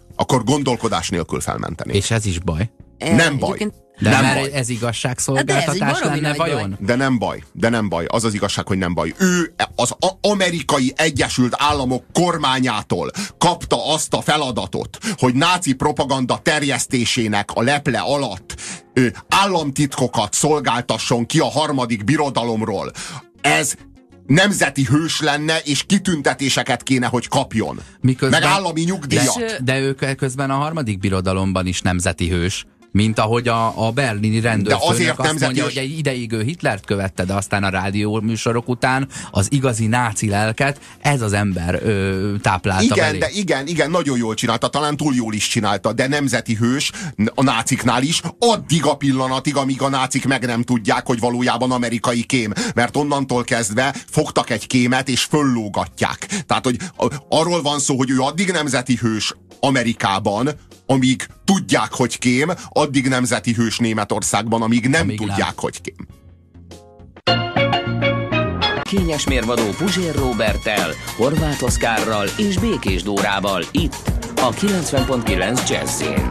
Speaker 1: És ez is baj.
Speaker 2: Nem baj.
Speaker 1: De mert ez igazságszolgáltatás lenne vajon?
Speaker 2: De nem baj. Az az igazság, hogy nem baj. Ő az Amerikai Egyesült Államok kormányától kapta azt a feladatot, hogy náci propaganda terjesztésének a leple alatt államtitkokat szolgáltasson ki a harmadik birodalomról. Ez nemzeti hős lenne, és kitüntetéseket kéne, hogy kapjon. Meg állami nyugdíjat.
Speaker 1: De ő közben a harmadik birodalomban is nemzeti hős. Mint ahogy a berlini rendőrfőnök azt mondja, hogy egy ideig ő Hitlert követte, de aztán a rádió műsorok után az igazi náci lelket ez az ember táplálta belé.
Speaker 2: Igen, nagyon jól csinálta, talán túl jól is csinálta, de nemzeti hős a náciknál is, addig a pillanatig, amíg a nácik meg nem tudják, hogy valójában amerikai kém. Mert onnantól kezdve fogtak egy kémet és föllógatják. Tehát, hogy arról van szó, hogy ő addig nemzeti hős, Amerikában, amíg tudják, hogy kém, addig nemzeti hős Németországban, amíg nem tudják, hogy kém.
Speaker 6: Kényes mérvadó Puzsér Róberttel, Horváth Oszkárral és Békés Dórával itt a 90.9 Jazzin.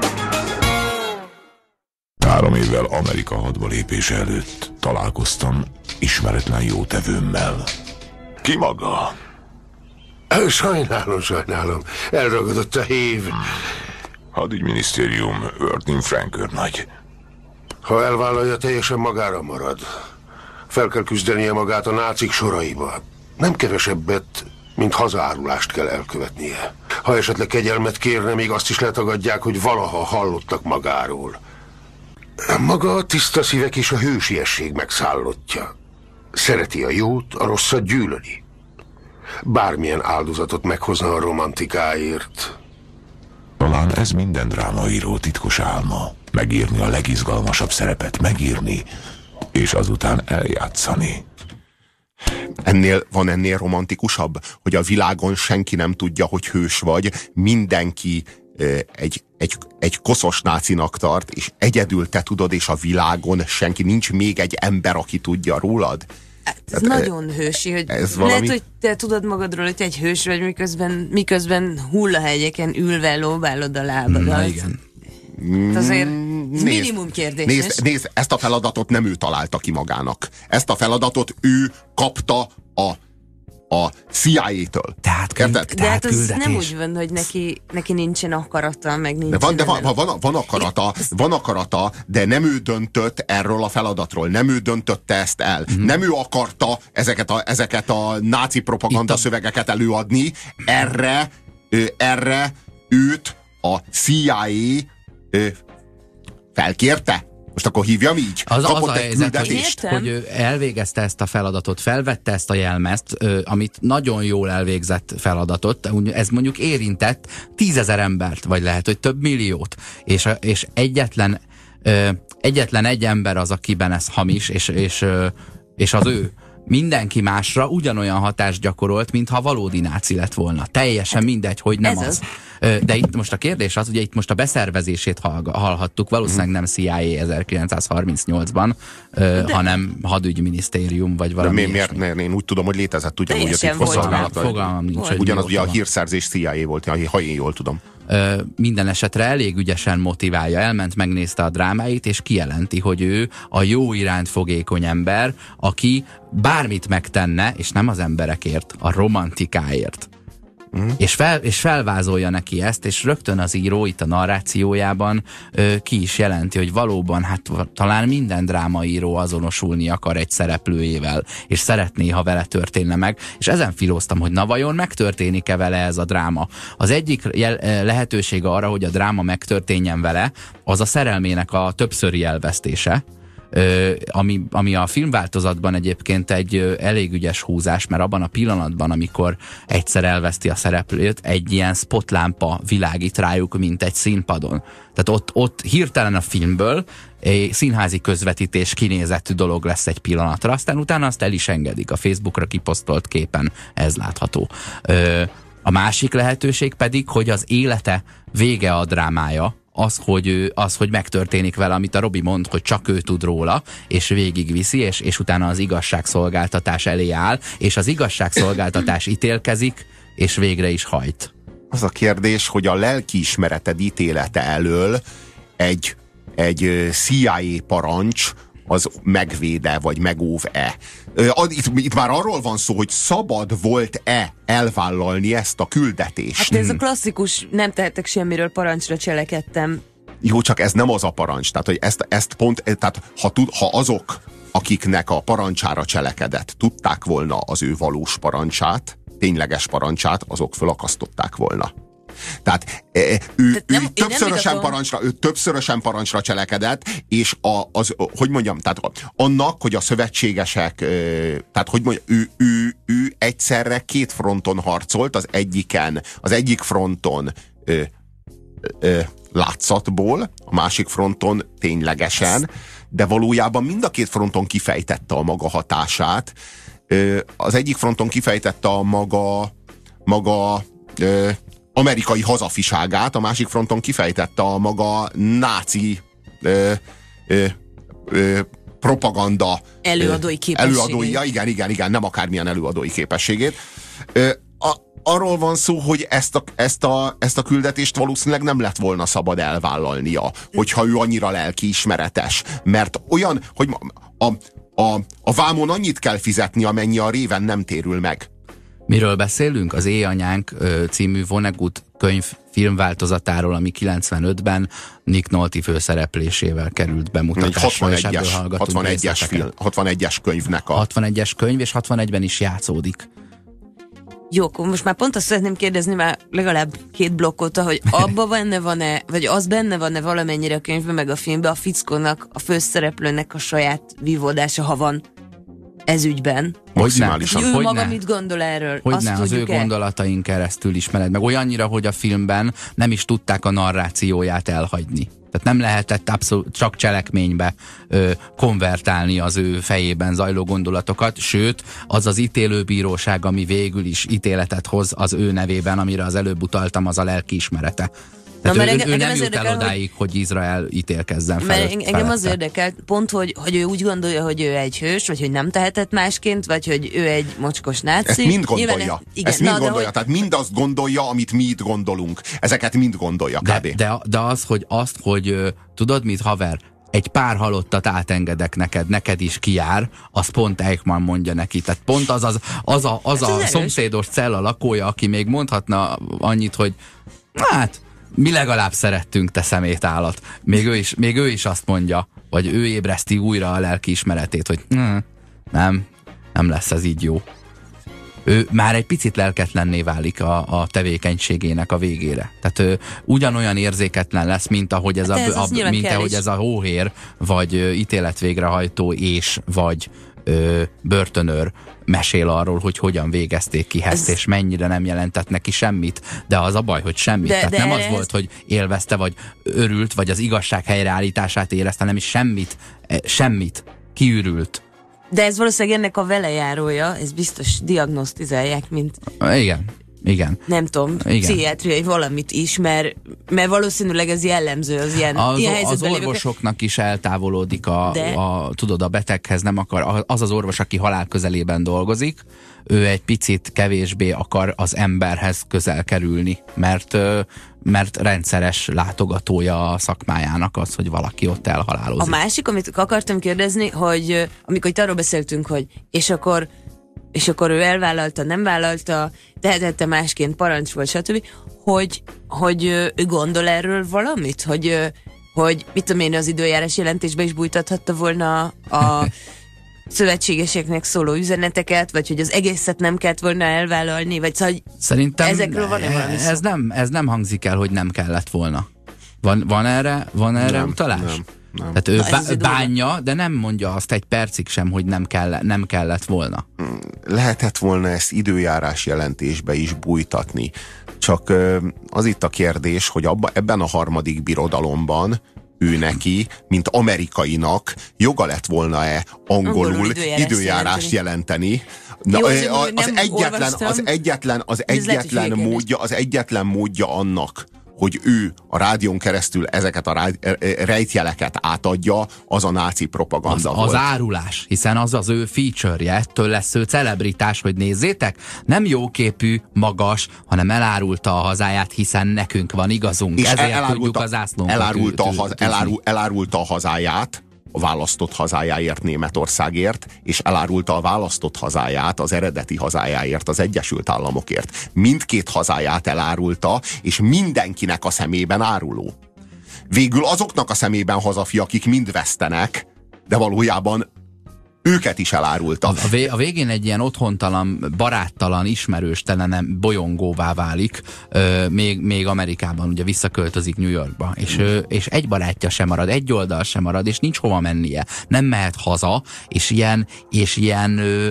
Speaker 5: 3 évvel Amerika hadba lépése előtt találkoztam ismeretlen jótevőmmel. Ki maga?
Speaker 7: Sajnálom. Elragadott a hív.
Speaker 5: Hadügyminisztérium, Worthing Frank őrnagy.
Speaker 7: Ha elvállalja, teljesen magára marad. Fel kell küzdenie magát a nácik soraiba. Nem kevesebbet, mint hazaárulást kell elkövetnie. Ha esetleg kegyelmet kérne, még azt is letagadják, hogy valaha hallottak magáról. Maga a tiszta szívek és a hősiesség megszállottja. Szereti a jót, a rosszat gyűlöli. Bármilyen áldozatot meghozna a romantikáért.
Speaker 5: Talán ez minden drámaíró titkos álma. Megírni a legizgalmasabb szerepet, megírni, és azután eljátszani.
Speaker 2: Van ennél romantikusabb, hogy a világon senki nem tudja, hogy hős vagy, mindenki egy koszos nácinak tart, és egyedül te tudod, és a világon senki, nincs még egy ember, aki tudja rólad.
Speaker 3: Ez nagyon hősi, hogy lehet, hogy te tudod magadról, hogy te egy hős vagy, miközben hullahegyeken ülve lóbálod a lábadat.
Speaker 1: Na igen.
Speaker 3: Azért minimum kérdéses.
Speaker 2: Nézd, ezt a feladatot nem ő találta ki magának. Ezt a feladatot ő kapta a CIA-től.
Speaker 1: Tehát
Speaker 3: de hát az nem úgy van, hogy neki nincsen akarata, meg nincsen...
Speaker 2: De van akarata, de nem ő döntött erről a feladatról. Nem ő döntötte ezt el. Nem ő akarta ezeket a náci propaganda szövegeket előadni. Erre őt a CIA felkérte. Most akkor hívjam így?
Speaker 1: Az a helyzet, hogy ő elvégezte ezt a feladatot, felvette ezt a jelmezt, amit nagyon jól elvégzett feladatot, ez mondjuk érintett 10 000 embert, vagy lehet, hogy több milliót, és egyetlen egy ember az, akiben ez hamis, és az ő. Mindenki másra ugyanolyan hatást gyakorolt, mintha valódi náci lett volna. Teljesen mindegy, hogy nem az. De itt most a kérdés az, ugye itt most a beszervezését hallhattuk, valószínűleg nem CIA 1938-ban, hanem hadügyminisztérium, vagy valami.
Speaker 2: De miért? Én úgy tudom, hogy létezett ugyanúgy a titkosszolgálat.
Speaker 1: Fogalmam nincs.
Speaker 2: Ugyanaz ugye a hírszerzés CIA volt, ha én jól tudom.
Speaker 1: Minden esetre elég ügyesen motiválja, elment, megnézte a drámáit, és kijelenti, hogy ő a jó iránt fogékony ember, aki bármit megtenne, és nem az emberekért, a romantikáért. És felvázolja neki ezt, és rögtön az író itt a narrációjában ki is jelenti, hogy valóban hát talán minden drámaíró azonosulni akar egy szereplőjével, és szeretné, ha vele történne meg, és ezen filóztam, hogy na vajon megtörténik-e vele ez a dráma. Az egyik lehetősége arra, hogy a dráma megtörténjen vele, az a szerelmének a többszöri elvesztése, ami a filmváltozatban egyébként egy elég ügyes húzás, mert abban a pillanatban, amikor egyszer elveszti a szereplőt, egy ilyen spotlámpa világít rájuk, mint egy színpadon. Tehát ott hirtelen a filmből egy színházi közvetítés kinézetű dolog lesz egy pillanatra, aztán utána azt el is engedik. A Facebookra kiposztolt képen ez látható. A másik lehetőség pedig, hogy az élete vége a drámája, az, hogy megtörténik vele, amit a Robi mond, hogy csak ő tud róla, és végigviszi, és utána az igazságszolgáltatás elé áll, és az igazságszolgáltatás ítélkezik, és végre is hajt.
Speaker 2: Az a kérdés, hogy a lelkiismereted ítélete elől egy CIA parancs az megvéde, vagy megóv-e. Itt már arról van szó, hogy szabad volt-e elvállalni ezt a küldetést.
Speaker 3: Hát ez a klasszikus, nem tehetek semmiről, parancsra cselekedtem.
Speaker 2: Jó, csak ez nem az a parancs. Tehát, hogy ezt pont, tehát ha azok, akiknek a parancsára cselekedett, tudták volna az ő valós parancsát, tényleges parancsát, azok fölakasztották volna. Tehát ő többszörösen parancsra cselekedett, és hogy mondjam, tehát annak, hogy a szövetségesek, tehát hogy mondjam, ő egyszerre két fronton harcolt, az egyik fronton látszatból, a másik fronton ténylegesen, de valójában mind a két fronton kifejtette a maga hatását. Az egyik fronton kifejtette a maga amerikai hazafiságát, a másik fronton kifejtette a maga náci propaganda
Speaker 3: előadói képességét.
Speaker 2: Igen, nem akármilyen előadói képességét. Arról van szó, hogy ezt a küldetést valószínűleg nem lett volna szabad elvállalnia, hogyha ő annyira lelkiismeretes. Mert olyan, hogy a vámon annyit kell fizetni, amennyi a réven nem térül meg.
Speaker 1: Miről beszélünk? Az Éjanyánk című Vonnegut könyv filmváltozatáról, ami 95-ben Nick Nolte főszereplésével került bemutatásra.
Speaker 2: 61-es film, 61-es könyvnek a...
Speaker 1: 61-es könyv, és 61-ben is játszódik.
Speaker 3: Jó, akkor most már pont azt szeretném kérdezni már legalább 2 blokk óta, hogy abban benne van-e, vagy az benne van-e valamennyire a könyvben, meg a filmben a fickónak, a főszereplőnek a saját vívódása, ha van ez ügyben.
Speaker 2: Maximálisan.
Speaker 3: Ő maga mit gondol erről?
Speaker 1: Hogyne, az ő gondolatain keresztül ismered meg. Olyannyira, hogy a filmben nem is tudták a narrációját elhagyni. Tehát nem lehetett abszolút csak cselekménybe konvertálni az ő fejében zajló gondolatokat, sőt, az az ítélőbíróság, ami végül is ítéletet hoz az ő nevében, amire az előbb utaltam, az a lelkiismerete. Tehát ő nem jut el odáig, hogy Izrael ítélkezzen fel.
Speaker 3: Engem az érdekelt, pont, hogy ő úgy gondolja, hogy ő egy hős, vagy hogy nem tehetett másként, vagy hogy ő egy mocskos náci.
Speaker 2: Ezt mind gondolja. Ezt mind gondolja. Tehát mind azt gondolja, amit mi itt gondolunk. Ezeket mind gondolja kb.
Speaker 1: De hogy tudod mit, haver? Egy pár halottat átengedek neked is kijár, az pont Eichmann mondja neki. Tehát pont az a szomszédos cella lakója, aki még mondhatna annyit, hogy hát mi legalább szerettünk, te szemétállat. Még ő is azt mondja, vagy ő ébreszti újra a lelkiismeretét, hogy nem lesz ez így jó. Ő már egy picit lelketlenné válik a tevékenységének a végére. Tehát ő ugyanolyan érzéketlen lesz, mint ahogy ez a hóhér, vagy ítéletvégrehajtó vagy börtönőr mesél arról, hogy hogyan végezték ki ezt, és mennyire nem jelentett neki semmit, de az a baj, hogy semmit. Tehát nem az volt, hogy élvezte, vagy örült, vagy az igazság helyreállítását érezte, hanem is semmit. Kiürült.
Speaker 3: De ez valószínűleg ennek a velejárója, ez biztos diagnosztizálják, mint...
Speaker 1: Igen.
Speaker 3: Nem tudom, pszichiátriai valamit is, mert valószínűleg ez jellemző az ilyen helyzetben.
Speaker 1: Az orvosoknak is eltávolodik tudod, a beteghez nem akar, az orvos, aki halál közelében dolgozik, ő egy picit kevésbé akar az emberhez közel kerülni, mert rendszeres látogatója a szakmájának az, hogy valaki ott elhalálozik.
Speaker 3: A másik, amit akartam kérdezni, hogy amikor itt arról beszéltünk, hogy és akkor ő elvállalta, nem vállalta, tehetette másként, parancs volt, stb., hogy ő gondol erről valamit? Hogy mit tudom én, az időjárás jelentésbe is bújtathatta volna a szövetségeseknek szóló üzeneteket, vagy hogy az egészet nem kellett volna elvállalni, vagy szóval
Speaker 1: szerintem
Speaker 3: ezekről van-e valami
Speaker 1: ez nem hangzik el, hogy nem kellett volna. Van erre utalás?
Speaker 2: Nem.
Speaker 1: Tehát ő bánja, de nem mondja azt egy percig sem, hogy nem kellett volna.
Speaker 2: Lehetett volna ezt időjárás jelentésbe is bújtatni. Csak az itt a kérdés, hogy ebben a harmadik birodalomban ő neki, mint amerikainak joga lett volna-e angolul időjárást jelenteni. Az egyetlen módja annak, hogy ő a rádión keresztül ezeket a rejtjeleket átadja, az a náci propaganda volt.
Speaker 1: Az árulás, hiszen az ő feature-je, ettől lesz ő celebritás, hogy nézzétek, nem jóképű, magas, hanem elárulta a hazáját, hiszen nekünk van igazunk, és ezért tudjuk az ászlónkat
Speaker 2: elárulta a hazáját, a választott hazájáért, Németországért, és elárulta a választott hazáját az eredeti hazájáért, az Egyesült Államokért. Mindkét hazáját elárulta, és mindenkinek a szemében áruló. Végül azoknak a szemében hazafi, akik mind vesztenek, de valójában őket is elárulta.
Speaker 1: A végén egy ilyen otthontalan, baráttalan, ismerőstelen bolyongóvá válik, még Amerikában ugye visszaköltözik New Yorkba, és egy barátja sem marad, egy oldal sem marad, és nincs hova mennie. Nem mehet haza, és ilyen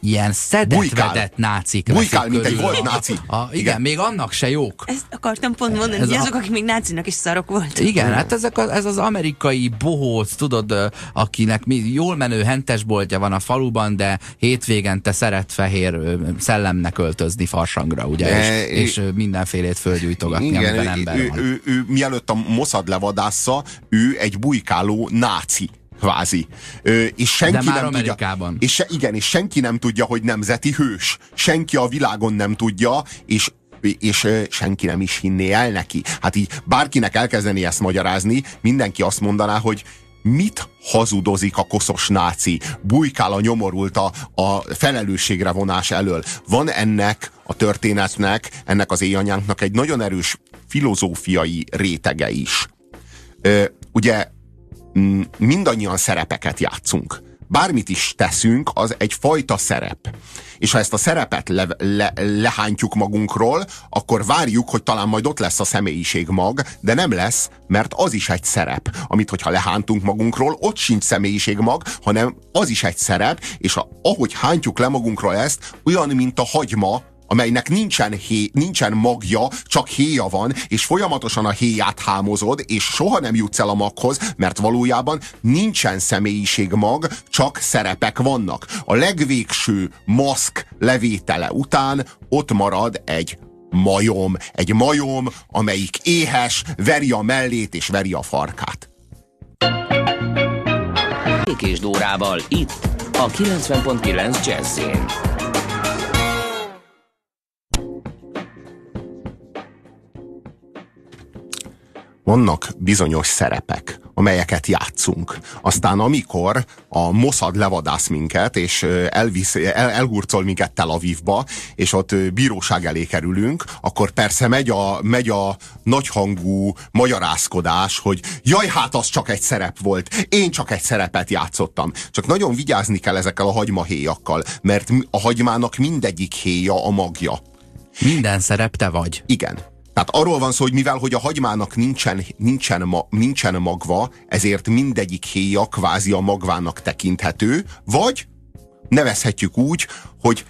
Speaker 1: ilyen szedett-vedett nácik.
Speaker 2: Bujkál, mint egy volt náci.
Speaker 1: Igen, még annak se jók.
Speaker 3: Ezt akartam pont mondani, hogy azok, akik még nácinak is szarok voltak.
Speaker 1: Igen, hát ez az amerikai bohóc, tudod, akinek jól menő hentesboltja van a faluban, de hétvégente szeret fehér szellemnek öltözni farsangra, ugye, és mindenfélét fölgyújtogatni,
Speaker 2: igen,
Speaker 1: amiben ember van.
Speaker 2: Ő mielőtt a Mossad levadásza, ő egy bujkáló náci. Kvázi. És senki
Speaker 1: de már
Speaker 2: nem
Speaker 1: Amerikában.
Speaker 2: Tudja, és senki nem tudja, hogy nemzeti hős. Senki a világon nem tudja, és senki nem is hinné el neki. Hát így bárkinek elkezdeni ezt magyarázni, mindenki azt mondaná, hogy mit hazudozik a koszos náci, bujkál a nyomorult a felelősségre vonás elől. Van ennek a történetnek, ennek az éjanyánknak egy nagyon erős filozófiai rétege is. Ugye mindannyian szerepeket játszunk. Bármit is teszünk, az egyfajta szerep. És ha ezt a szerepet lehántjuk magunkról, akkor várjuk, hogy talán majd ott lesz a személyiségmag, de nem lesz, mert az is egy szerep. Amit, hogyha lehántunk magunkról, ott sincs személyiségmag, hanem az is egy szerep, és ahogy hántjuk le magunkról ezt, olyan, mint a hagyma, amelynek nincsen magja, csak héja van, és folyamatosan a héját hámozod, és soha nem jutsz el a maghoz, mert valójában nincsen személyiségmag, csak szerepek vannak. A legvégső maszk levétele után ott marad egy majom, amelyik éhes, veri a mellét és veri a farkát.
Speaker 6: Békés Dórával itt a 90.9 Jazzin.
Speaker 2: Vannak bizonyos szerepek, amelyeket játszunk. Aztán amikor a Mossad levadász minket, és elhurcol minket Tel Avivba, és ott bíróság elé kerülünk, akkor persze megy a nagyhangú magyarázkodás, hogy jaj, hát az csak egy szerep volt, én csak egy szerepet játszottam. Csak nagyon vigyázni kell ezekkel a hagymahéjakkal, mert a hagymának mindegyik héja a magja.
Speaker 1: Minden szerep te vagy.
Speaker 2: Igen. Tehát arról van szó, hogy mivel hogy a hagymának nincsen magva, ezért mindegyik héja kvázi a magvának tekinthető, vagy nevezhetjük úgy, hogy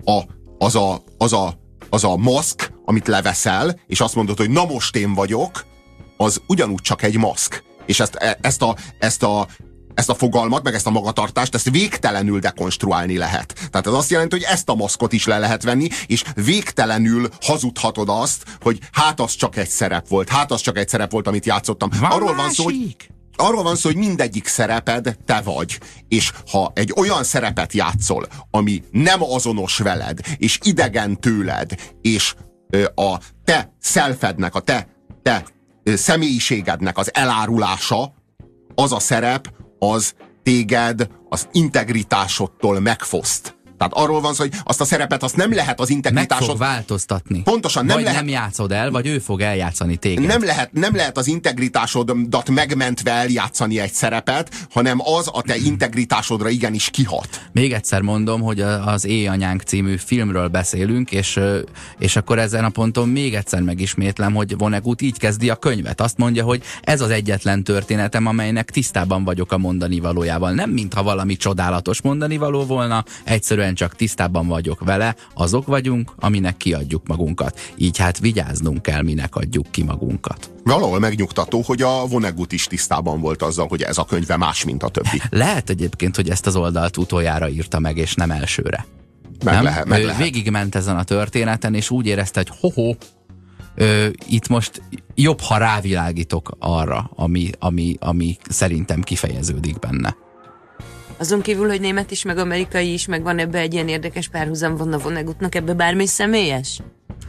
Speaker 2: az a maszk, amit leveszel, és azt mondod, hogy na most én vagyok, az ugyanúgy csak egy maszk. És ezt a fogalmat, meg ezt a magatartást, ezt végtelenül dekonstruálni lehet. Tehát ez azt jelenti, hogy ezt a maszkot is le lehet venni, és végtelenül hazudhatod azt, hogy hát az csak egy szerep volt, amit játszottam. Arról van szó, hogy mindegyik szereped te vagy. És ha egy olyan szerepet játszol, ami nem azonos veled, és idegen tőled, és a te selfednek, a te személyiségednek az elárulása, az a szerep, az téged az integritásodtól megfoszt. Tehát arról van szó, hogy azt a szerepet azt nem lehet az integritásod...
Speaker 1: Meg fog változtatni.
Speaker 2: Pontosan,
Speaker 1: nem lehet... nem játszod el, vagy ő fog eljátszani téged.
Speaker 2: Nem lehet az integritásodat megmentve eljátszani egy szerepet, hanem az a te integritásodra igenis kihat.
Speaker 1: Még egyszer mondom, hogy az Éjanyánk című filmről beszélünk, és akkor ezen a ponton még egyszer megismétlem, hogy Vonnegut így kezdi a könyvet. Azt mondja, hogy ez az egyetlen történetem, amelynek tisztában vagyok a mondani valójával. Nem mintha valami csodálatos mondani való volna, egyszerűen csak tisztában vagyok vele, azok vagyunk, aminek kiadjuk magunkat. Így hát vigyáznunk kell, minek adjuk ki magunkat.
Speaker 2: Valahol megnyugtató, hogy a Vonnegut is tisztában volt azzal, hogy ez a könyve más, mint a többi.
Speaker 1: Lehet egyébként, hogy ezt az oldalt utoljára írta meg, és nem elsőre.
Speaker 2: Meg lehet.
Speaker 1: Végigment ezen a történeten, és úgy érezte, hogy itt most jobb, ha rávilágítok arra, ami szerintem kifejeződik benne.
Speaker 3: Azon kívül, hogy német is, meg amerikai is, meg van ebbe egy ilyen érdekes párhuzam, van a Vonnegutnak ebbe bármi személyes?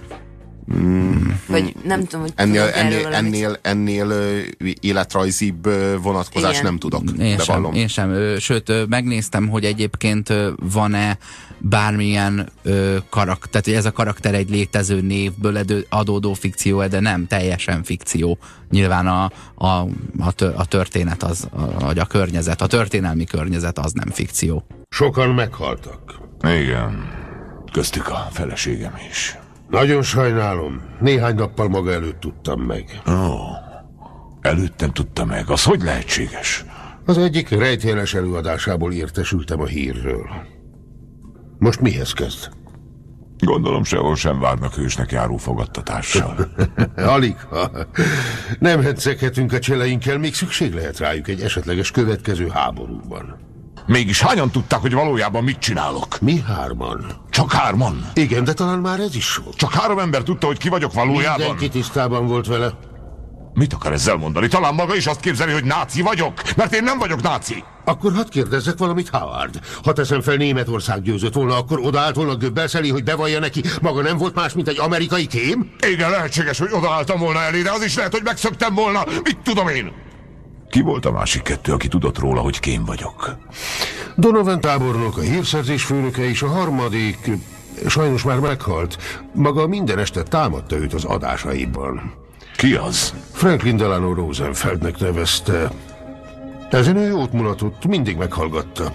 Speaker 3: Vagy nem tudom, hogy
Speaker 2: ennél életrajzibb vonatkozás
Speaker 1: igen.
Speaker 2: Nem tudok.
Speaker 1: Én sem. Sőt, megnéztem, hogy egyébként van-e bármilyen karakter, tehát ez a karakter egy létező névből adódó fikció, de nem teljesen fikció. Nyilván a történet vagy a környezet, a történelmi környezet az nem fikció.
Speaker 7: Sokan meghaltak.
Speaker 5: Igen, köztük a feleségem is.
Speaker 7: Nagyon sajnálom. Néhány nappal maga előtt tudtam meg.
Speaker 5: Előttem tudta meg? Az hogy lehetséges?
Speaker 7: Az egyik rejtélyes előadásából értesültem a hírről. Most mihez kezd?
Speaker 5: Gondolom sehol sem várnak hősnek járó fogadtatással.
Speaker 7: Aligha. Nem henceghetünk a cseleinkkel, még szükség lehet rájuk egy esetleges következő háborúban.
Speaker 5: Mégis hányan tudták, hogy valójában mit csinálok?
Speaker 7: Mi 3-an.
Speaker 5: Csak 3-an?
Speaker 7: Igen, de talán már ez is sok.
Speaker 5: Csak 3 ember tudta, hogy ki vagyok valójában?
Speaker 7: Mindenki tisztában volt vele.
Speaker 5: Mit akar ezzel mondani? Talán maga is azt képzeli, hogy náci vagyok? Mert én nem vagyok náci!
Speaker 7: Akkor hadd kérdezzek valamit, Howard. Ha teszem fel, Németország győzött volna, akkor odaállt volna Goebbels elé, hogy bevallja neki, maga nem volt más, mint egy amerikai kém?
Speaker 5: Igen, lehetséges, hogy odaálltam volna elé, de az is lehet, hogy megszöktem volna. Mit tudom én? Ki volt a másik 2, aki tudott róla, hogy kém vagyok?
Speaker 7: Donovan tábornok, a hírszerzés főnöke, és a harmadik... sajnos már meghalt. Maga minden este támadta őt az adásaiban.
Speaker 5: Ki az?
Speaker 7: Franklin Delano Rosenfeldnek nevezte. Ezen ő jót mulatott, mindig meghallgatta.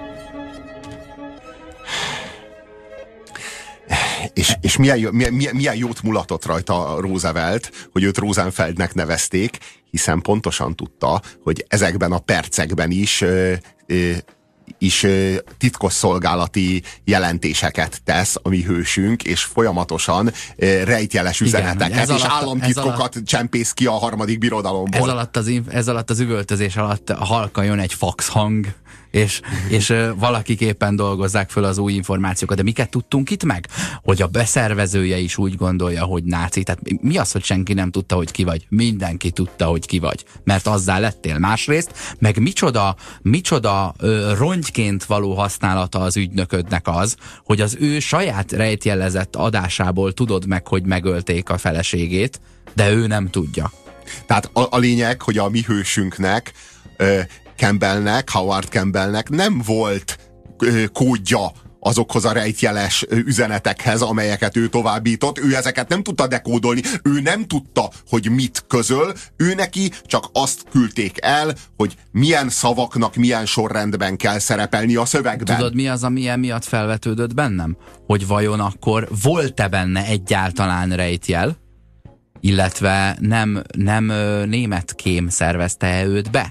Speaker 2: És milyen jót mulatott rajta Roosevelt, hogy őt Rosenfeldnek nevezték, hiszen pontosan tudta, hogy ezekben a percekben is titkosszolgálati jelentéseket tesz a mi hősünk, és folyamatosan rejtjeles üzeneteket és államtitkokat csempész ki a harmadik birodalomból.
Speaker 1: Ez alatt az üvöltözés alatt halkan jön egy fax hang, és valakik éppen dolgozzák föl az új információkat. De miket tudtunk itt meg? Hogy a beszervezője is úgy gondolja, hogy náci. Tehát mi az, hogy senki nem tudta, hogy ki vagy? Mindenki tudta, hogy ki vagy. Mert azzá lettél. Másrészt, meg micsoda rongyként való használata az ügynöködnek az, hogy az ő saját rejtjelezett adásából tudod meg, hogy megölték a feleségét, de ő nem tudja.
Speaker 2: Tehát a lényeg, hogy a mi hősünknek Howard Campbellnek nem volt kódja azokhoz a rejtjeles üzenetekhez, amelyeket ő továbbított. Ő ezeket nem tudta dekódolni, ő nem tudta, hogy mit közöl, ő neki csak azt küldték el, hogy milyen szavaknak milyen sorrendben kell szerepelni a szövegben.
Speaker 1: Tudod, mi az, ami emiatt felvetődött bennem? Hogy vajon akkor volt-e benne egyáltalán rejtjel, illetve nem német kém szervezte őt be?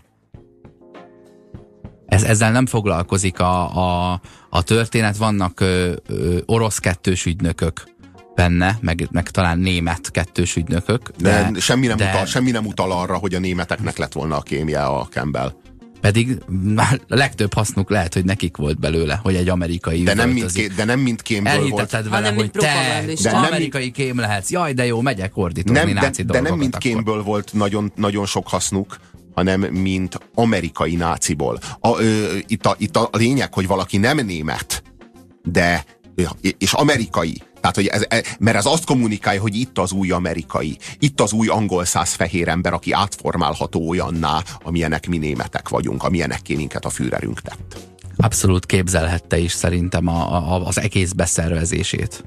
Speaker 1: Ezzel nem foglalkozik a történet, vannak orosz kettős ügynökök benne, meg talán német kettős ügynökök.
Speaker 2: De semmi nem utal arra, hogy a németeknek lett volna a kémje a Campbell.
Speaker 1: Pedig a legtöbb hasznuk lehet, hogy nekik volt belőle, hogy egy amerikai
Speaker 2: de nem mind kémből volt.
Speaker 1: Elhitetted vele, hogy te amerikai kém lehetsz. Jaj, de jó, megyek ordítani náci dolgokat.
Speaker 2: De nem mind kémből volt nagyon, nagyon sok hasznuk, hanem mint amerikai náciból. Itt a lényeg, hogy valaki nem német, és amerikai. Tehát, hogy mert ez azt kommunikálja, hogy itt az új amerikai, itt az új angol száz fehér ember, aki átformálható olyanná, amilyenek mi németek vagyunk, amilyenekké minket a Führerünk tett.
Speaker 1: Abszolút képzelhette is szerintem az egész beszervezését.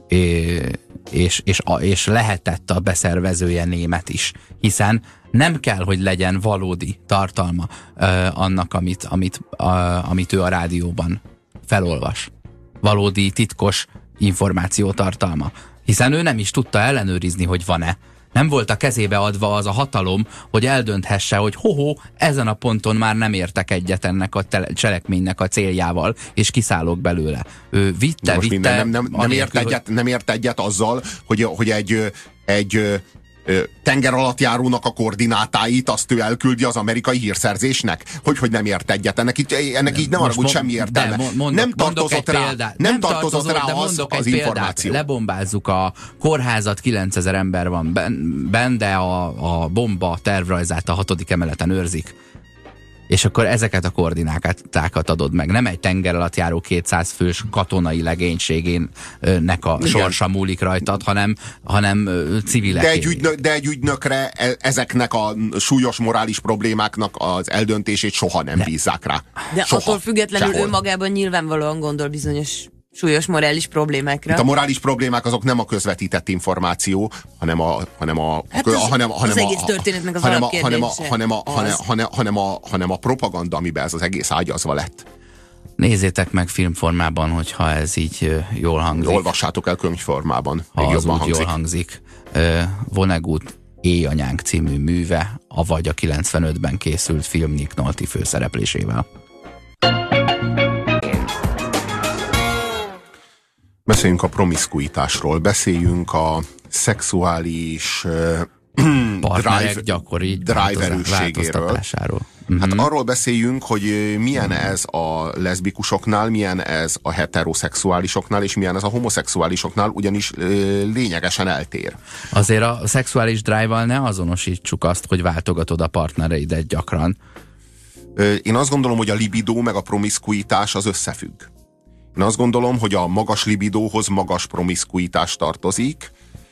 Speaker 1: És lehetett a beszervezője német is, hiszen nem kell, hogy legyen valódi tartalma annak, amit ő a rádióban felolvas. Valódi titkos információ tartalma. Hiszen ő nem is tudta ellenőrizni, hogy van-e. Nem volt a kezébe adva az a hatalom, hogy eldönthesse, hogy ezen a ponton már nem értek egyet ennek a cselekménynek a céljával, és kiszállok belőle. Ő vitte.
Speaker 2: Nem ért egyet azzal, hogy egy tengeralattjárónak a koordinátáit azt ő elküldi az amerikai hírszerzésnek? Hogy nem ért egyet? Ennek így nem arra, hogy semmi értelme. Nem tartozott rá az információ.
Speaker 1: Lebombázzuk a kórházat, 9000 ember van benne, a bomba tervrajzát a 6. emeleten őrzik. És akkor ezeket a koordinátákat adod meg. Nem egy tengeralattjáró 200 fős katonai legénységének a sorsa múlik rajtad, hanem civilek.
Speaker 2: De egy ügynökre ezeknek a súlyos morális problémáknak az eldöntését soha nem bízzák rá.
Speaker 3: De attól függetlenül ő magában nyilvánvalóan gondol bizonyos súlyos morális problémákra.
Speaker 2: Itt a morális problémák azok nem a közvetített információ, hanem
Speaker 3: az egész történetnek az alapkérdése.
Speaker 2: hanem a propaganda, amiben ez az egész ágyazva lett.
Speaker 1: Nézzétek meg filmformában, hogyha ez így jól hangzik.
Speaker 2: Olvassátok el könyvformában.
Speaker 1: Ha az úgy jól hangzik. Vonnegut Éjanyánk című műve, avagy a 95-ben készült film Nick Nolte főszereplésével.
Speaker 2: Beszéljünk a promiszkuitásról, beszéljünk a szexuális drive erősségéről. Hát arról beszéljünk, hogy milyen ez a leszbikusoknál, milyen ez a heteroszexuálisoknál, és milyen ez a homoszexuálisoknál, ugyanis lényegesen eltér.
Speaker 1: Azért a szexuális drive-val ne azonosítsuk azt, hogy váltogatod a partnereidet gyakran.
Speaker 2: Én azt gondolom, hogy a libidó meg a promiszkuitás az összefügg. Én azt gondolom, hogy a magas libidóhoz magas promiszkuitás tartozik.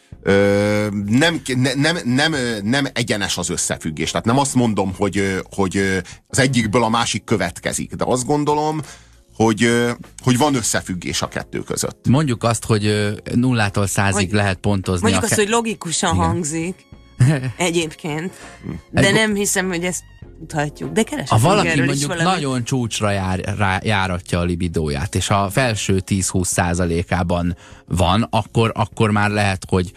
Speaker 2: Nem egyenes az összefüggés. Tehát nem azt mondom, hogy az egyikből a másik következik, de azt gondolom, hogy van összefüggés a kettő között.
Speaker 1: Mondjuk azt, hogy 0-tól 100-ig lehet pontozni.
Speaker 3: Mondjuk azt, hogy logikusan hangzik egyébként, de nem hiszem, hogy ezt tudhatjuk. De
Speaker 1: ha valaki mondjuk nagyon csúcsra járatja a libidóját, és a felső 10-20%-ában van, akkor már lehet, hogy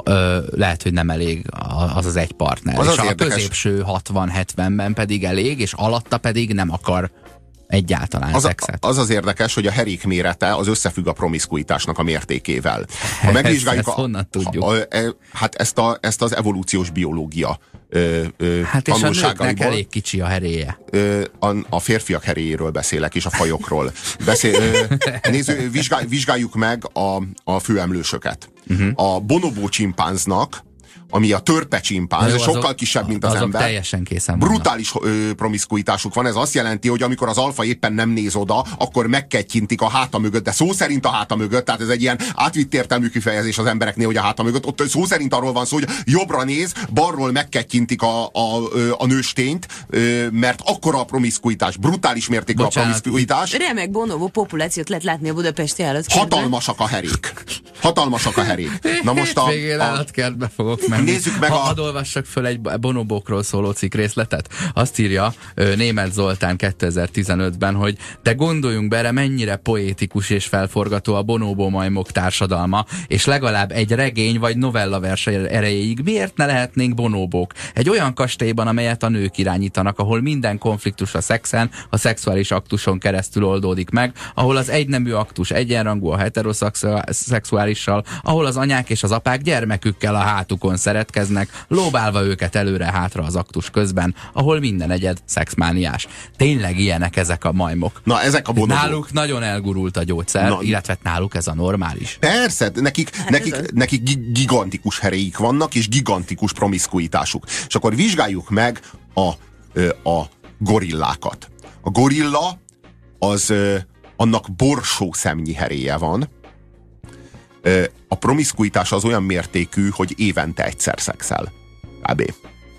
Speaker 1: nem elég az egy partner. És a középső 60-70-ben pedig elég, és alatta pedig nem akar egyáltalán szexet.
Speaker 2: Az érdekes, hogy a herék mérete az összefügg a promiszkuitásnak a mértékével. Ha megvizsgáljuk
Speaker 1: honnan tudjuk?
Speaker 2: Hát ezt az evolúciós biológia
Speaker 1: hát és a nőknek elég kicsi a heréje.
Speaker 2: A férfiak heréjéről beszélek, és a fajokról. Vizsgáljuk meg a főemlősöket. A bonobó csimpánznak, ami a törpe csimpánz, sokkal kisebb, mint az ember.
Speaker 1: Teljesen készen
Speaker 2: brutális promiszkuitásuk van. Ez azt jelenti, hogy amikor az alfa éppen nem néz oda, akkor megkettyintik a háta mögött, de szó szerint a háta mögött, tehát ez egy ilyen átvitt értelmű kifejezés az embereknél, hogy a háta mögött. Ott szó szerint arról van szó, hogy jobbra néz, balról megkettyintik a nőstényt, mert akkora a promiszkuitás, brutális mértékű a promiszkuitás.
Speaker 3: Remek bonobo populációt lehet látni a budapesti állatkertben.
Speaker 2: Hatalmasak a herék. Na most
Speaker 1: végén állatkertbe fogok menni.
Speaker 2: Nézzük meg
Speaker 1: hadd olvassak föl egy bonobókról szóló cikkrészletet. Azt írja Németh Zoltán 2015-ben, hogy de gondoljunk bele, mennyire poétikus és felforgató a bonobó majmok társadalma, és legalább egy regény vagy novellaverseny erejéig miért ne lehetnénk bonobók? Egy olyan kastélyban, amelyet a nők irányítanak, ahol minden konfliktus a szexen, a szexuális aktuson keresztül oldódik meg, ahol az egynemű aktus egyenrangú a heteroszexuálissal, ahol az anyák és az apák gyermekükkel a hátukon szeretkeznek, lóbálva őket előre-hátra az aktus közben, ahol minden egyed szexmániás. Tényleg ilyenek ezek a majmok.
Speaker 2: Na, ezek a bonobók.
Speaker 1: Náluk nagyon elgurult a gyógyszer, illetve náluk ez a normális.
Speaker 2: Persze, nekik gigantikus heréik vannak, és gigantikus promiszkuitásuk. És akkor vizsgáljuk meg a gorillákat. A gorilla annak borsó szemnyi heréje van. A promiszkuitás az olyan mértékű, hogy évente egyszer szexel. Kb.